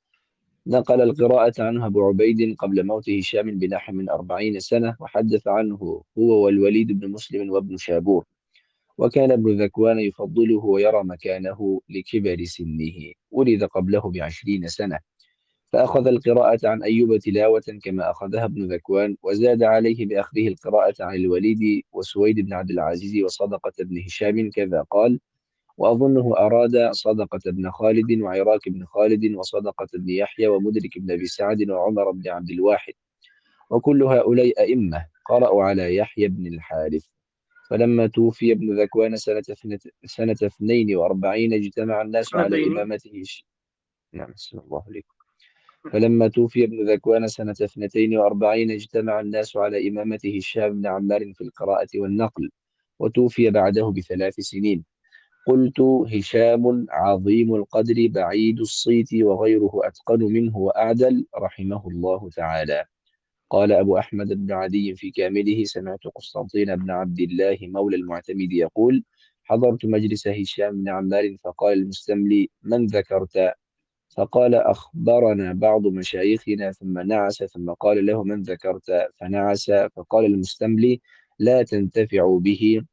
نقل القراءة عنه أبو عبيد قبل موت هشام بنحو من أربعين سنة، وحدث عنه هو والوليد بن مسلم وابن شابور. وكان ابن ذكوان يفضله ويرى مكانه لكبر سنه، ولد قبله بعشرين سنة، فأخذ القراءة عن أيوب تلاوة كما أخذها ابن ذكوان، وزاد عليه بأخذه القراءة عن الوليد وسويد بن عبد العزيز وصدقة بن هشام كذا قال. وأظنه أراد صدقة بن خالد وعراك بن خالد وصدقة بن يحيى ومدرك بن أبي سعد وعمر بن عبد الواحد، وكل هؤلاء أئمة قرأوا على يحيى بن الحارث. فلما توفي ابن ذكوان سنة اثنت- سنة اثنين وأربعين اجتمع الناس على سنتين. إمامته ش- نعم، صلى الله عليكم. فلما توفي ابن ذكوان سنة اثنتين وأربعين اجتمع الناس على إمامته هشام بن عمار في القراءة والنقل، وتوفي بعده بثلاث سنين. قلت هشام عظيم القدر بعيد الصيت وغيره أتقن منه وأعدل رحمه الله تعالى. قال أبو أحمد بن عدي في كامله سمعت قسطنطين بن عبد الله مولى المعتمد يقول حضرت مجلس هشام بن عمار فقال المستملي من ذكرت؟ فقال أخبرنا بعض مشايخنا، ثم نعس، ثم قال له من ذكرت؟ فنعس، فقال المستملي لا تنتفع به،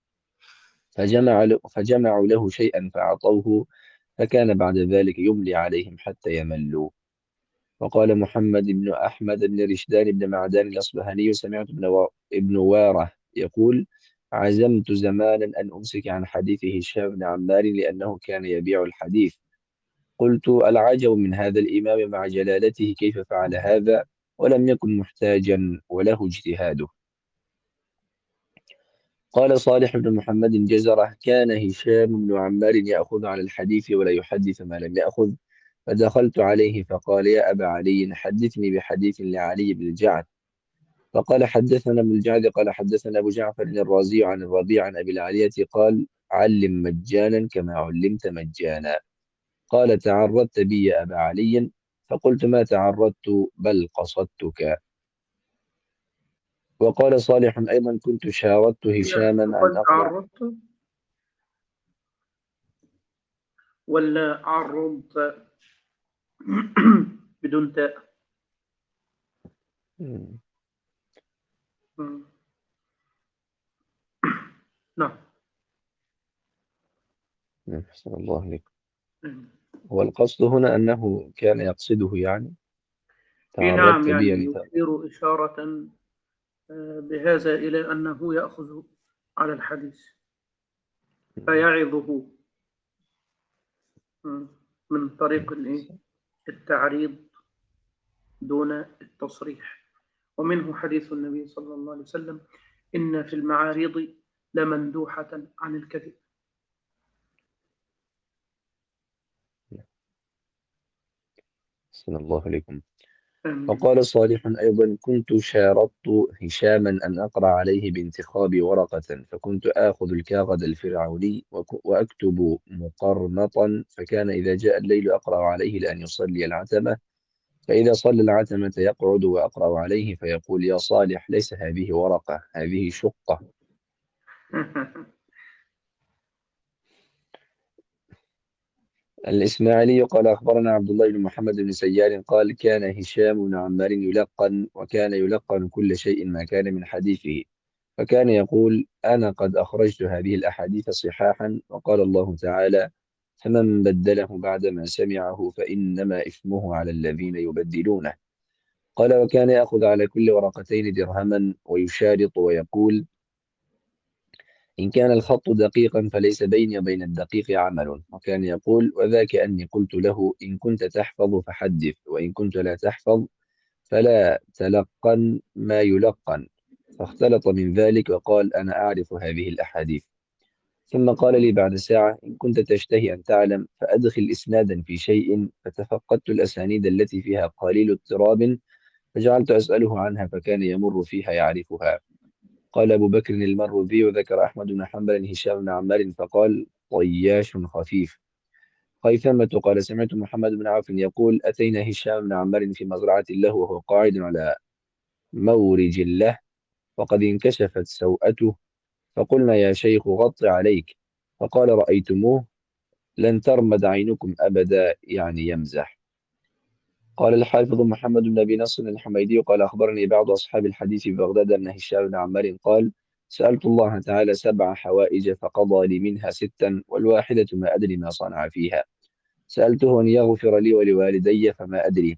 فجمع له فجمعوا له شيئا فأعطوه، فكان بعد ذلك يملي عليهم حتى يملوا. وقال محمد بن أحمد بن رشدان بن معدان الأصبهاني سمعت ابن و- ابن وارة يقول عزمت زمانا أن أمسك عن حديث هشام بن عمار لأنه كان يبيع الحديث. قلت العجب من هذا الإمام مع جلالته كيف فعل هذا ولم يكن محتاجا وله اجتهاده. قال صالح بن محمد جزرة كان هشام بن عمار يأخذ على الحديث ولا يحدث ما لم يأخذ، فدخلت عليه فقال يا أبا علي حدثني بحديث لعلي بن الجعد. فقال حدثنا ابن الجعد قال حدثنا أبو جعفر الرازي عن الربيع عن أبي العالية قال علم مجانا كما علمت مجانا. قال تعرضت بي يا أبا علي، فقلت ما تعرضت بل قصدتك. وقال صالح أيضا كنت شاردت يعني هشاما أن تقول أقرأ. تعرضت ولا عرضت بدون تاء؟ مم. مم. نعم. أحسن الله عليكم. مم. هو القصد هنا أنه كان يقصده يعني إيه نعم، تعرضت يعني بي لت... يشير إشارة آه، بهذا إلى أنه يأخذ على الحديث فيعظه مم. من طريق الإيه؟ التعريض دون التصريح. ومنه حديث النبي صلى الله عليه وسلم إن في المعارض لمندوحة عن الكذب. أحسن الله عليكم. آمين. وقال صالح أيضا كنت شاردت هشاما أن أقرأ عليه بانتخاب ورقة، فكنت آخذ الكاغد الفرعوني وك- وأكتب مقرمطا، فكان إذا جاء الليل أقرأ عليه لأن يصلي العتمة، فإذا صلى العتمة يقعد وأقرأ عليه فيقول يا صالح ليس هذه ورقة هذه شقة. الإسماعيلي قال أخبرنا عبد الله بن محمد بن سيار قال كان هشام بن عمار يلقن، وكان يلقن كل شيء ما كان من حديثه، فكان يقول أنا قد أخرجت هذه الأحاديث صحاحا، وقال الله تعالى فمن بدله بعدما سمعه فإنما إثمه على الذين يبدلونه. قال وكان يأخذ على كل ورقتين درهما ويشارط ويقول إن كان الخط دقيقا فليس بيني وبين الدقيق عمل، وكان يقول وذاك أني قلت له إن كنت تحفظ فحدث وإن كنت لا تحفظ فلا تلقن ما يلقن، فاختلط من ذلك وقال أنا أعرف هذه الأحاديث. ثم قال لي بعد ساعة إن كنت تشتهي أن تعلم فأدخل إسنادا في شيء، فتفقدت الأسانيد التي فيها قليل اضطراب فجعلت أسأله عنها فكان يمر فيها يعرفها. قال أبو بكر المروذي وذكر أحمد بن حنبل هشام بن عمار فقال طياش خفيف. خيثمة قال سمعت محمد بن عوف يقول أتينا هشام بن عمار في مزرعة له وهو قاعد على مورج له وقد انكشفت سوءته، فقلنا يا شيخ غط عليك، فقال رأيتموه لن ترمد عينكم أبدا يعني يمزح. قال الحافظ محمد بن أبي نصر الحميدي قال أخبرني بعض أصحاب الحديث في بغداد أن هشام بن عمار قال سألت الله تعالى سبع حوائج فقضى لي منها ستا والواحدة ما أدري ما صنع فيها، سألته أن يغفر لي ولوالدي فما أدري،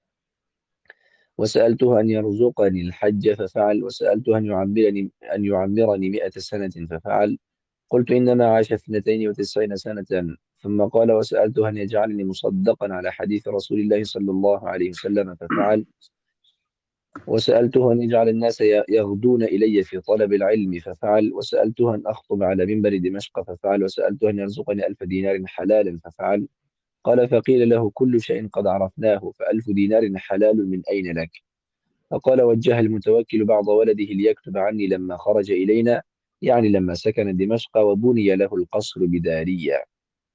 وسألته أن يرزقني الحج ففعل، وسألته أن يعمرني أن يعمرني مئة سنة ففعل. قلت إنما عاش اثنتين وتسعين سنة. ثم قال وسألته أن يجعلني مصدقا على حديث رسول الله صلى الله عليه وسلم ففعل، وسألته أن يجعل الناس يغدون إلي في طلب العلم ففعل، وسألته أن أخطب على منبر دمشق ففعل، وسألته أن يرزقني ألف دينار حلالا ففعل. قال فقيل له كل شيء قد عرفناه فألف دينار حلال من أين لك؟ فقال وجه المتوكل بعض ولده ليكتب عني لما خرج إلينا، يعني لما سكن دمشق وبني له القصر بدارية.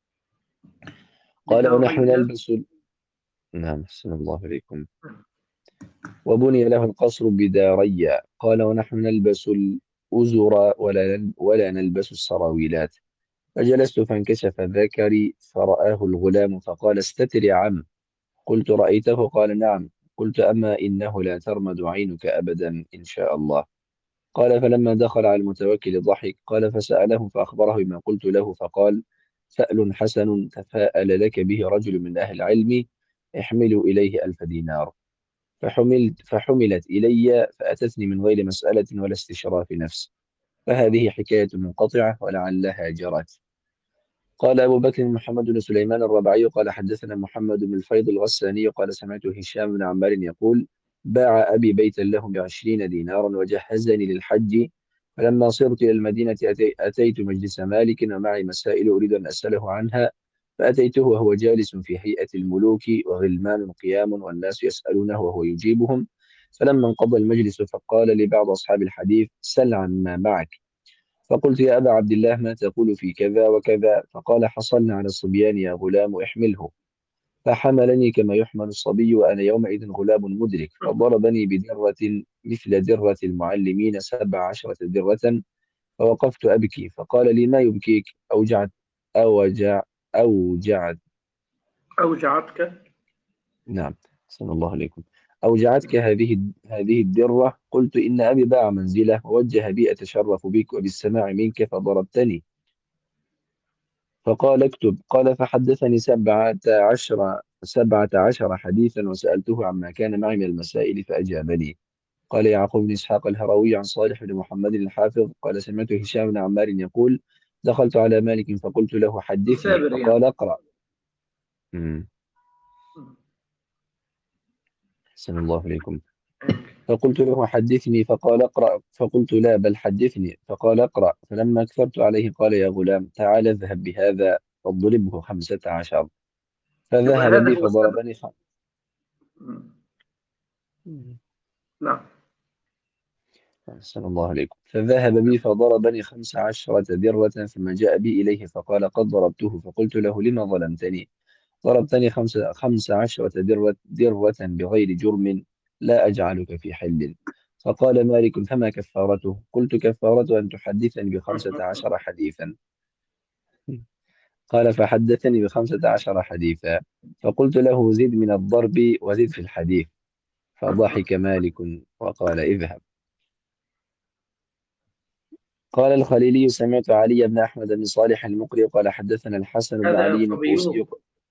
قال ونحن بدارية. نلبس. نعم أحسن الله عليكم. وبني له القصر بداريا. قال ونحن نلبس الأزر ولا ولا نلبس السراويلات. فجلست فانكشف ذكري فرآه الغلام فقال استتر يا عم. قلت رأيته؟ قال نعم. قلت أما إنه لا ترمد عينك أبدا إن شاء الله. قال فلما دخل على المتوكل ضحك. قال فسأله فأخبره بما قلت له فقال فأل حسن تفاءل لك به رجل من أهل العلم احملوا إليه ألف دينار. فحملت فحملت إلي فأتتني من غير مسألة ولا استشراف نفس. فهذه حكاية منقطعة ولعلها جرت. قال أبو بكر محمد بن سليمان الربعي قال حدثنا محمد بن الفيض الغساني قال سمعت هشام بن عمار يقول باع أبي بيتا له بعشرين دينارا وجهزني للحج، فلما صرت إلى المدينة أتي أتيت مجلس مالك ومعي مسائل أريد أن أسأله عنها، فأتيته وهو جالس في هيئة الملوك وغلمان قيام والناس يسألونه وهو يجيبهم. فلما انقضى المجلس فقال لبعض أصحاب الحديث سل عما معك. فقلت يا أبا عبد الله ما تقول في كذا وكذا؟ فقال حصلنا على الصبيان يا غلام احمله. فحملني كما يحمل الصبي وأنا يومئذ غلام مدرك، فضربني بدرة مثل درة المعلمين سبع عشرة درة. فوقفت أبكي فقال لي ما يبكيك؟ أوجعت أوجع أوجعت أوجعتك؟ نعم صلى الله عليكم. أوجعتك هذه هذه الدرة؟ قلت إن أبي باع منزله ووجه بي أتشرف بك وبالسماع منك فضربتني. فقال اكتب. قال فحدثني سبعة عشر سبعة عشر حديثا وسألته عما كان معي من المسائل فأجابني. قال يعقوب بن إسحاق الهروي عن صالح بن محمد الحافظ قال سمعت هشام بن عمار يقول دخلت على مالك فقلت له حدثني مثابر فقال يعني. اقرأ. مم. أحسن الله إليكم. فقلت له حدثني فقال اقرأ، فقلت لا بل حدثني، فقال اقرأ. فلما كثرت عليه قال يا غلام تعال اذهب بهذا فاضربه خمسة عشر. يبقى فذهب هذا بي هو السبب. فضربني خ... نعم. أحسن الله عليكم. فذهب بي فضربني خمس عشرة درة ثم جاء بي إليه فقال قد ضربته. فقلت له لما ظلمتني؟ ضربتني خمس, خمس عشرة درة, درة بغير جرم لا أجعلك في حل. فقال مالك فما كفارته؟ قلت كفارته أن تحدثني بخمسة عشر حديثا. قال فحدثني بخمسة عشر حديثا. فقلت له زد من الضرب وزد في الحديث. فضحك مالك وقال اذهب. قال الخليلي سمعت علي بن أحمد بن صالح المقري قال حدثنا الحسن بن هذا علي الطوسي. صبيه.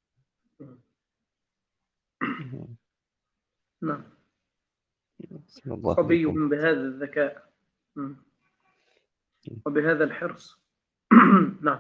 نعم. بسم الله صبي عليكم. بهذا الذكاء وبهذا الحرص. نعم.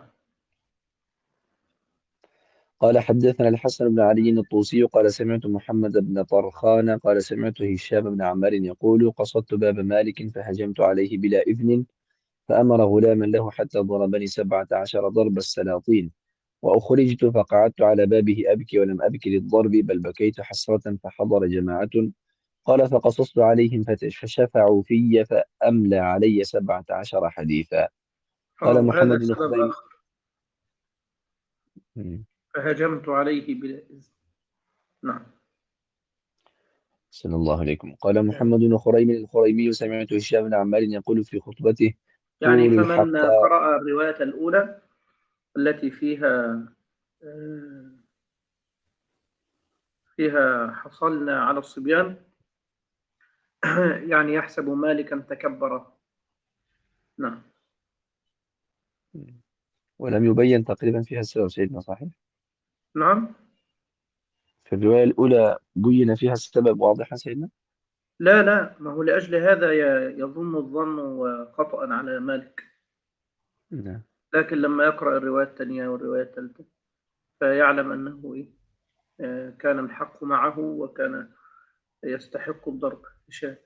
قال حدثنا الحسن بن علي الطوسي قال سمعت محمد بن طرخان قال سمعت هشام بن عمار يقول قصدت باب مالك فهجمت عليه بلا إذن فأمر غلاما له حتى ضربني سبعة عشر ضرب السلاطين، وأخرجت فقعدت على بابه أبكي ولم أبكي للضرب بل بكيت حسرة فحضر جماعة. قال فقصصت عليهم فشفعوا في فأملى علي سبعة عشر حديثا. آه، قال وهذا محمد بن سبب خزيمة. آخر. فهجمت عليه بلا إذن. نعم. صلى الله عليكم. قال محمد بن خريم الخريمي سمعت هشام بن عمار يقول في خطبته يعني قولوا فمن الحق. قرأ الرواية الأولى التي فيها آه، فيها حصلنا على الصبيان يعني يحسب مالكا تكبر. نعم. ولم يبين تقريبا فيها السبب سيدنا صحيح؟ نعم. في الرواية الأولى بين فيها السبب واضحا سيدنا؟ لا لا، ما هو لأجل هذا ي- يظن الظن خطأ على مالك، نعم. لكن لما يقرأ الرواية الثانية والرواية الثالثة فيعلم أنه إيه؟ آه، كان الحق معه وكان يستحق الضرب هشام.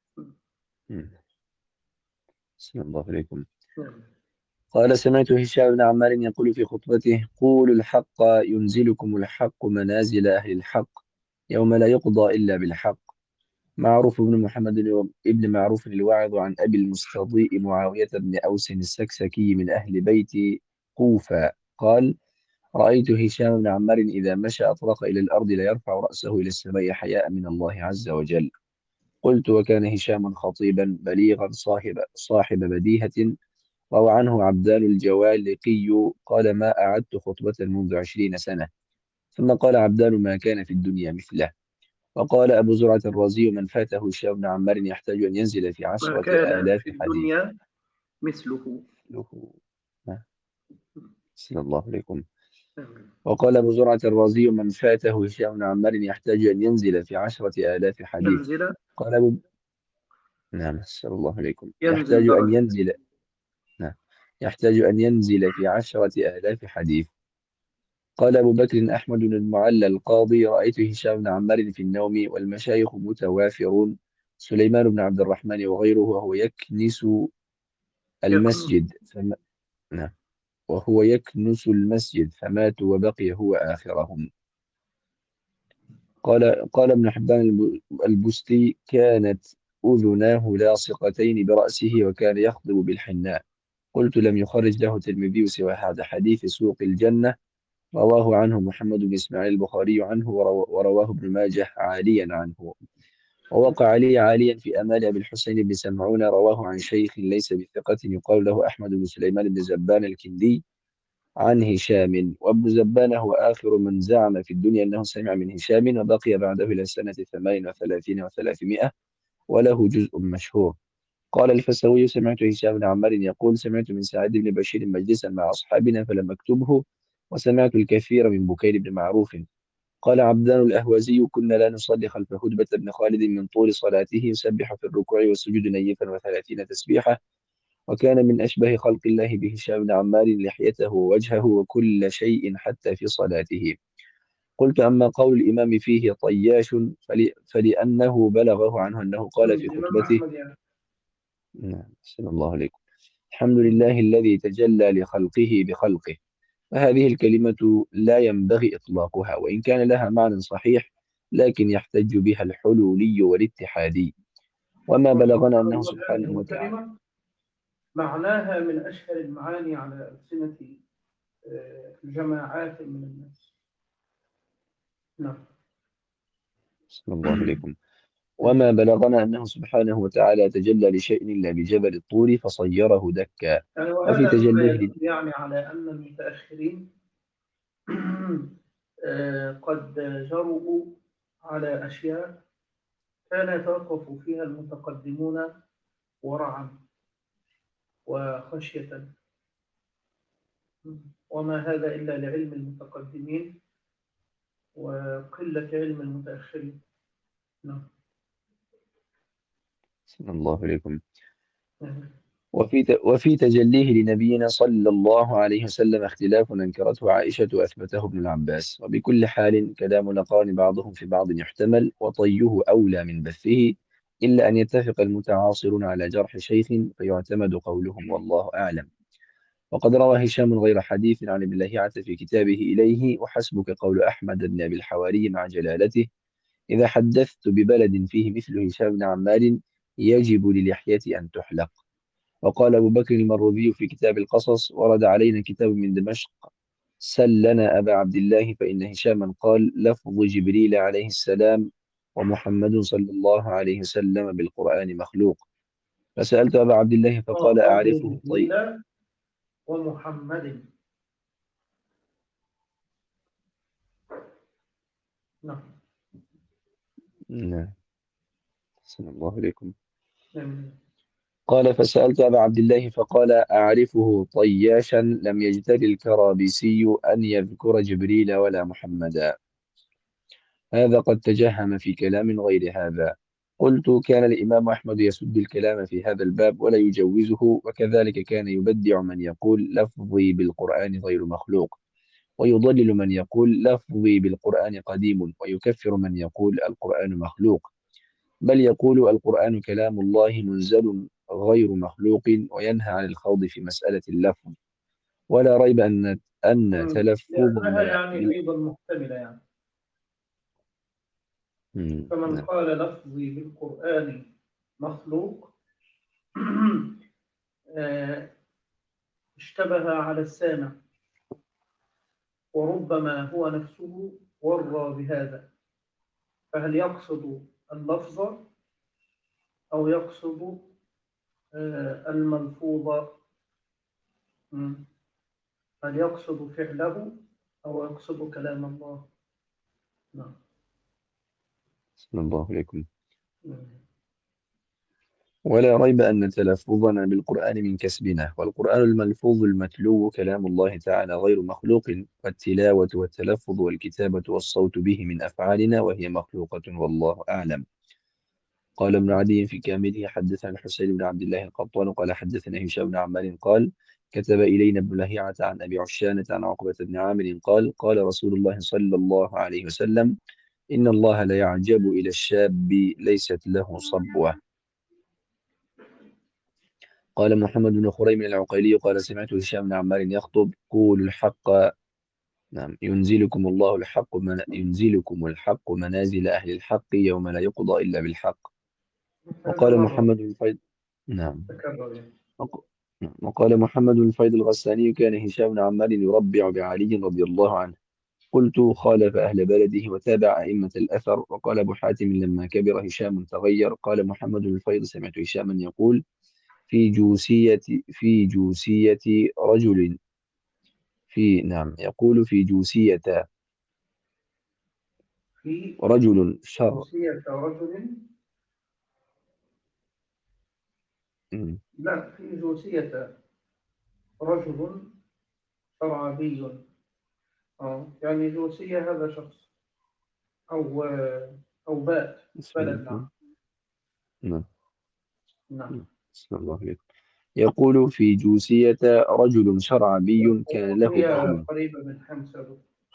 صلى الله عليكم. نعم. قال سمعت هشام بن عمار يقول في خطبته قولوا الحق ينزلكم الحق منازل أهل الحق يوم لا يقضى إلا بالحق. معروف بن محمد ابن معروف الواعظ عن أبي المستضيء معاوية بن أوس السكسكي من أهل بيت كوفة قال رأيت هشام بن عمار إذا مشى أطرق إلى الأرض لا يرفع رأسه إلى السماء حياء من الله عز وجل. قلت وكان هشام خطيبا بليغا صاحب, صاحب بديهة. روى عنه عبدان الجوالقي قال ما أعدت خطبة منذ عشرين سنة. ثم قال عبدان ما كان في الدنيا مثله. وقال أبو زرعة الرازي من فاته هشام بن عمار يحتاج أن ينزل في ما عشرة كان آلاف في حديث. الدنيا مثله. له. صلى الله عليكم. وقال أبو زرعة الرازي: من فاته هشام بن عمار يحتاج أن ينزل في عشرة آلاف حديث. ينزل قال أبو نعم أسأل الله عليكم. ينزل يحتاج أن درجة. ينزل نعم يحتاج أن ينزل في عشرة آلاف حديث. قال أبو بكر أحمد بن المعلى القاضي: رأيت هشام بن عمار في النوم والمشايخ متوافرون، سليمان بن عبد الرحمن وغيره، وهو يكنس يكنس. المسجد فما... نعم وهو يكنس المسجد فمات وبقي هو آخرهم. قال قال ابن حبان الب- البستي: كانت أذناه لاصقتين برأسه وكان يخضب بالحناء. قلت: لم يخرج له الترمذي سوى هذا حديث سوق الجنة، رواه عنه محمد بن إسماعيل البخاري عنه، ورو- ورواه ابن ماجه عاليا عنه. ووقع لي عاليا في أمال أبي الحسين بن سمعون، رواه عن شيخ ليس بثقة يقال له أحمد بن سليمان بن زبان الكندي عن هشام. وابن زبان هو آخر من زعم في الدنيا أنه سمع من هشام، وبقي بعده إلى سنة ثمان وثلاثين وثلاثمائة، وله جزء مشهور. قال الفسوي: سمعت هشام بن عمار يقول: سمعت من سعيد بن بشير مجلسا مع أصحابنا فلم أكتبه، وسمعت الكثير من بكير بن معروف. قال عبدان الأهوازي: كنا لا نصلي خلف هدبة بن خالد من طول صلاته، يسبح في الركوع والسجود نيفا وثلاثين تسبيحة، وكان من أشبه خلق الله بهشام بن عمار، لحيته ووجهه وكل شيء حتى في صلاته. قلت: أما قول الإمام فيه طياش فل... فلأنه بلغه عنه أنه قال في الإمام خطبته. أحمد يعني. نعم صلى الله عليكم. الحمد لله الذي تجلى لخلقه بخلقه. فهذه الكلمة لا ينبغي إطلاقها، وإن كان لها معنى صحيح، لكن يحتج بها الحلولي والاتحادي. وما بلغنا وسبحان أنه الله، سبحانه هذه وتعالى. الكلمة معناها من أشهر المعاني على ألسنة آه، جماعات من الناس. نعم. صلى الله عليكم. وما بلغنا أنه سبحانه وتعالى تجلى لشيء إلا بجبل الطور فصيره دكا. يعني وفي وهذا مما تجليه ل... يدل يعني على أن المتأخرين آه، قد جرؤوا على أشياء كان يتوقف فيها المتقدمون ورعا وخشية، وما هذا إلا لعلم المتقدمين وقلة علم المتأخرين. نعم. صلى الله عليكم. نعم. وفي ت... وفي تجليه لنبينا صلى الله عليه وسلم اختلاف أنكرته عائشة وأثبته ابن العباس. وبكل حال كلام الأقران بعضهم في بعض يحتمل، وطيه أولى من بثه، إلا أن يتفق المتعاصرون على جرح شيخ فيعتمد قولهم، والله أعلم. وقد روى هشام غير حديث عن ابن لهيعة في كتابه إليه: وحسبك قول أحمد بن أبي الحواري مع جلالته: إذا حدثت ببلد فيه مثل هشام بن عمار يجب للحية أن تحلق. وقال أبو بكر المروذي في كتاب القصص: ورد علينا كتاب من دمشق سلنا أبا عبد الله، فإن هشاما قال: لفظ جبريل عليه السلام ومحمد صلى الله عليه وسلم بالقرآن مخلوق. فسألت أبا عبد الله فقال: لفظ أعرفه طيب. جبريل ومحمد. نعم. نعم صلى الله عليكم. نعم. قال: فسألت أبا عبد الله فقال: أعرفه طياشا لم يجتر الكرابيسي أن يذكر جبريل ولا محمدا. هذا قد تجهم في كلام غير هذا. قلت: كان الإمام أحمد يسد الكلام في هذا الباب ولا يجوزه، وكذلك كان يبدع من يقول لفظي بالقرآن غير مخلوق، ويضلل من يقول لفظي بالقرآن قديم، ويكفر من يقول القرآن مخلوق، بل يقول القرآن كلام الله منزل غير مخلوق، وينهى عن الخوض في مسألة اللفظ. ولا ريب أن أن مم. لأنها تلفظنا يعني بال... أيضا محتملة يعني. مم، فمن نعم. قال لفظي بالقرآن مخلوق آه، اشتبه على السامع، وربما هو نفسه ورى بهذا. فهل يقصد اللفظ أو يقصد آه، الملفوظ؟ مم. هل يقصد فعله أو يقصد كلام الله؟ نعم. صلى الله عليكم. مم. ولا ريب أن تلفظنا بالقرآن من كسبنا، والقرآن الملفوظ المتلو كلام الله تعالى غير مخلوق، والتلاوة والتلفظ والكتابة والصوت به من أفعالنا وهي مخلوقة والله أعلم. قال ابن عدي في كامله حدثنا الحسين بن عبد الله القطان قال حدثنا هشام بن عمار قال كتب إلينا ابن لهيعة عن أبي عشانة عن عقبة بن عامر قال قال رسول الله صلى الله عليه وسلم إن الله لا يعجب إلى الشاب ليست له صبوة. قال محمد بن خريم العقيلي قال سمعت هشام بن عمار يخطب قولوا الحق. نعم ينزلكم الله الحق من ينزلكم الحق منازل أهل الحق يوم لا يقضى إلا بالحق. هذا وقال مرة محمد بن فيض نعم تكرر يعني. وق- نعم. وقال محمد بن فيض الغساني كان هشام بن عمار يربع بعلي رضي الله عنه. قلت خالف أهل بلده وتابع أئمة الأثر. وقال أبو حاتم لما كبر هشام تغير. قال محمد بن الفيض سمعت هشاما يقول في جوسية في جوسية رجل في نعم يقول في جوسية في رجل شر. جوسية رجل، مم. لا، في جوسية رجل شرعبي. اه يعني جوسية هذا شخص، أو أو بات بسم بلد. نعم. الله. نعم. نعم. نعم. بسم الله عليكم. يقول في جوسية رجل شرعبي كان له وهي بغل. قريبة من حمص.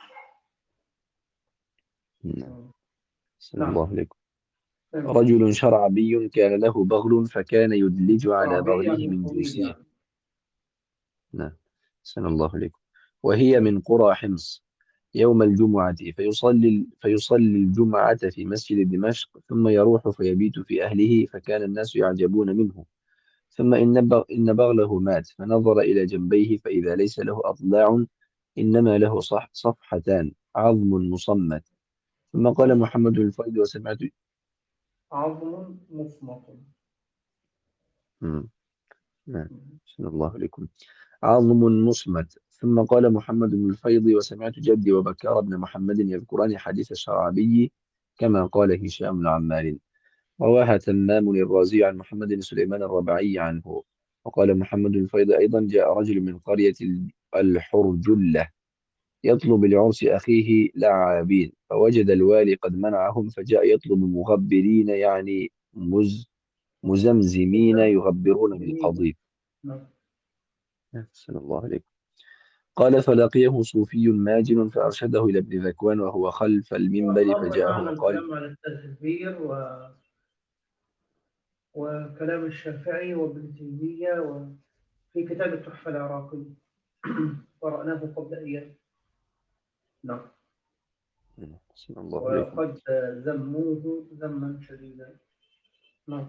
نعم. بسم نعم. الله عليكم. فهمت. رجل شرعبي كان له بغل فكان يدلج على شرعبي بغله يعني من طويل جوسية. يعني. نعم. بسم الله عليكم. وهي من قرى حمص يوم الجمعة فيصلي فيصلي الجمعة في مسجد دمشق ثم يروح فيبيت في أهله فكان الناس يعجبون منه. ثم إن بغ- إن بغله مات فنظر إلى جنبيه فإذا ليس له أضلاع إنما له صح صفحتان عظم مصمت. ثم قال مصمت. محمد الفرد وسمعت. عظم مصمت. مم. نعم. بسم الله عليكم. عظم مصمت. ثم قال محمد بن الفيض وسمعت جدي وبكار بن محمد يذكران حديث الشرعبي كما قال هشام بن عمار. رواها تمام الرازي عن محمد بن سليمان الربعي عنه. وقال محمد بن الفيض أيضا جاء رجل من قرية الحرجلة يطلب لعرس أخيه لعابين فوجد الوالي قد منعهم فجاء يطلب مغبرين يعني مز مزمزمين يغبرون جميل. بالقضيب. نعم. صلى الله عليه. قال فلقيه صوفي ماجن فأرشده إلى ابن ذكوان وهو خلف المنبر ومر فجاءه معنا وقال. الكلام على التدبير و... وكلام الشافعي وابن تيمية وفي كتاب التحفة العراقي. قرأناه قبل أيام. نعم. صلى الله عليكم. وقد ذموه ذما شديدا. نعم.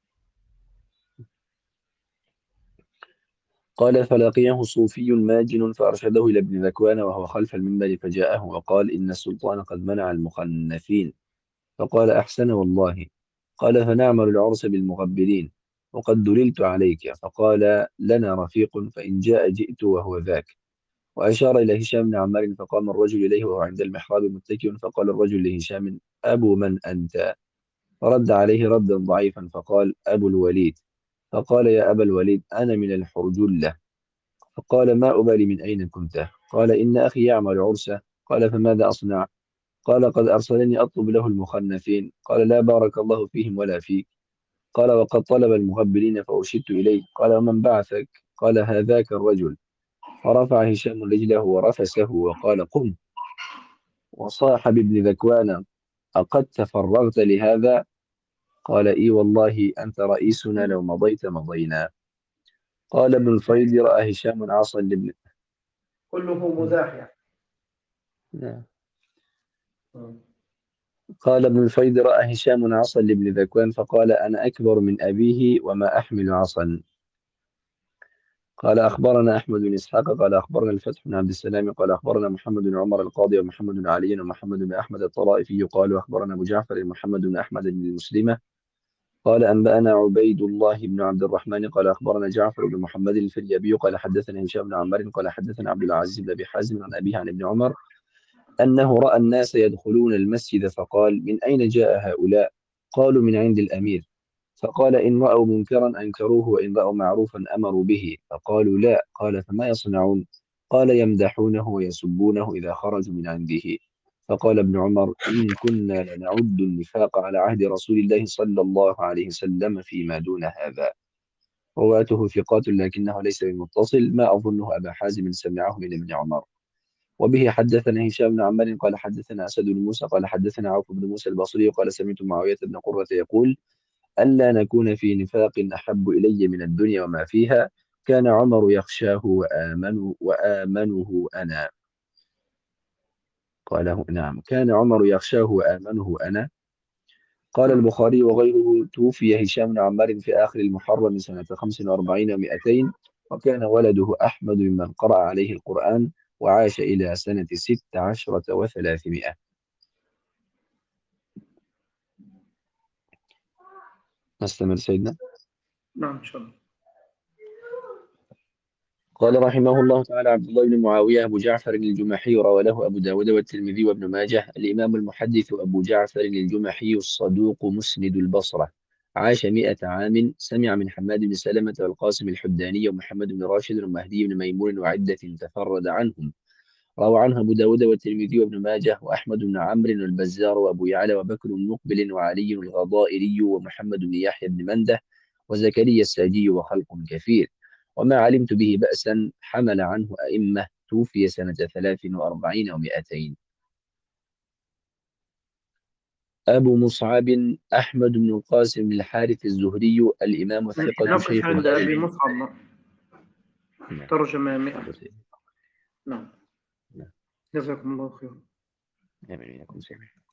قال فلقيه صوفي ماجن فأرشده إلى ابن ذكوان وهو خلف المنبر فجاءه وقال إن السلطان قد منع المخنثين. فقال أحسن والله. قال فنعمل العرس بالمغبرين وقد دللت عليك. فقال لنا رفيق فإن جاء جئت وهو ذاك. وأشار إلى هشام بن عمار فقام الرجل إليه وهو عند المحراب متكئ فقال الرجل لهشام أبو من أنت؟ فرد عليه ردا ضعيفا فقال أبو الوليد. فقال يا أبا الوليد أنا من الحرجلة. فقال ما أبالي من أين كنت؟ قال إن أخي يعمل عرسه. قال فماذا أصنع؟ قال قد أرسلني أطلب له المخنثين. قال لا بارك الله فيهم ولا فيك. قال وقد طلب المغبرين فأرشدت إليه. قال ومن بعثك؟ قال هذاك الرجل. فرفع هشام رجله ورفسه وقال قم. وصاح بابن ذكوان أقد تفرغت لهذا؟ قال إي والله أنت رئيسنا لو مضيت مضينا. قال ابن الفيض رأى هشام عصا لابن. كله مزاح يعني. نعم. مم. قال ابن الفيض رأى هشام عصا لابن ذكوان فقال أنا أكبر من أبيه وما أحمل عصا. قال أخبرنا أحمد بن إسحاق قال أخبرنا الفتح بن عبد السلام قال أخبرنا محمد بن عمر القاضي ومحمد بن علي ومحمد بن أحمد الطرائفي قال أخبرنا أبو جعفر محمد بن أحمد بن المسلمة قال أنبأنا عبيد الله بن عبد الرحمن قال أخبرنا جعفر بن محمد الفريابي قال حدثنا هشام بن عمار قال حدثنا عبد العزيز بن أبي حازم عن أبيه عن ابن عمر أنه رأى الناس يدخلون المسجد فقال من أين جاء هؤلاء؟ قالوا من عند الأمير. فقال إن رأوا منكرا أنكروه وإن رأوا معروفا أمروا به. فقالوا لا. قال فما يصنعون؟ قال يمدحونه ويسبونه إذا خرجوا من عنده. فقال ابن عمر إن كنا لنعد النفاق على عهد رسول الله صلى الله عليه وسلم فيما دون هذا. رواته ثقات لكنه ليس بمتصل، ما أظنه أبا حازم سمعه من ابن عمر. وبه حدثنا هشام بن عمار قال حدثنا أسد بن موسى قال حدثنا عوف بن موسى البصري قال سمعت معاوية بن قرة يقول ألا نكون في نفاق أحب إلي من الدنيا وما فيها، كان عمر يخشاه وآمنه, وآمنه أنا. قاله نعم، كان عمر يخشاه وآمنه أنا. قال نعم. البخاري وغيره توفي هشام بن عمار في آخر المحرم سنة خمس وأربعين ومائتين، وكان ولده أحمد ممن قرأ عليه القرآن، وعاش إلى سنة ست عشرة وثلاثمائة. نستمر سيدنا. نعم إن شاء الله. قال رحمه الله تعالى عبد الله بن معاوية أبو جعفر الجمحي روى له أبو داود والترمذي وابن ماجه. الإمام المحدث أبو جعفر الجمحي الصدوق مسند البصرة، عاش مئة عام، سمع من حماد بن سلمة والقاسم الحداني ومحمد بن راشد ومهدي بن ميمون وعدة تفرد عنهم. روى عنه أبو داود والترمذي وابن ماجه وأحمد بن عمرو والبزار وأبو يعلى وبكر بن مقبل وعلي الغضائري ومحمد بن يحيى بن منده وزكريا الساجي وخلق كثير، وما علمت به بأسا حمل عنه أئمة. توفي سنة ثلاث وأربعين ومائتين. أبو مصعب أحمد بن القاسم الحارث الزهري الإمام الثقة نقف شيخ عند دار أبي العلم. مصعب نعم. ترجمة مئة. حاضر سيدي. نعم. نعم. جزاكم الله خيرا. آمين.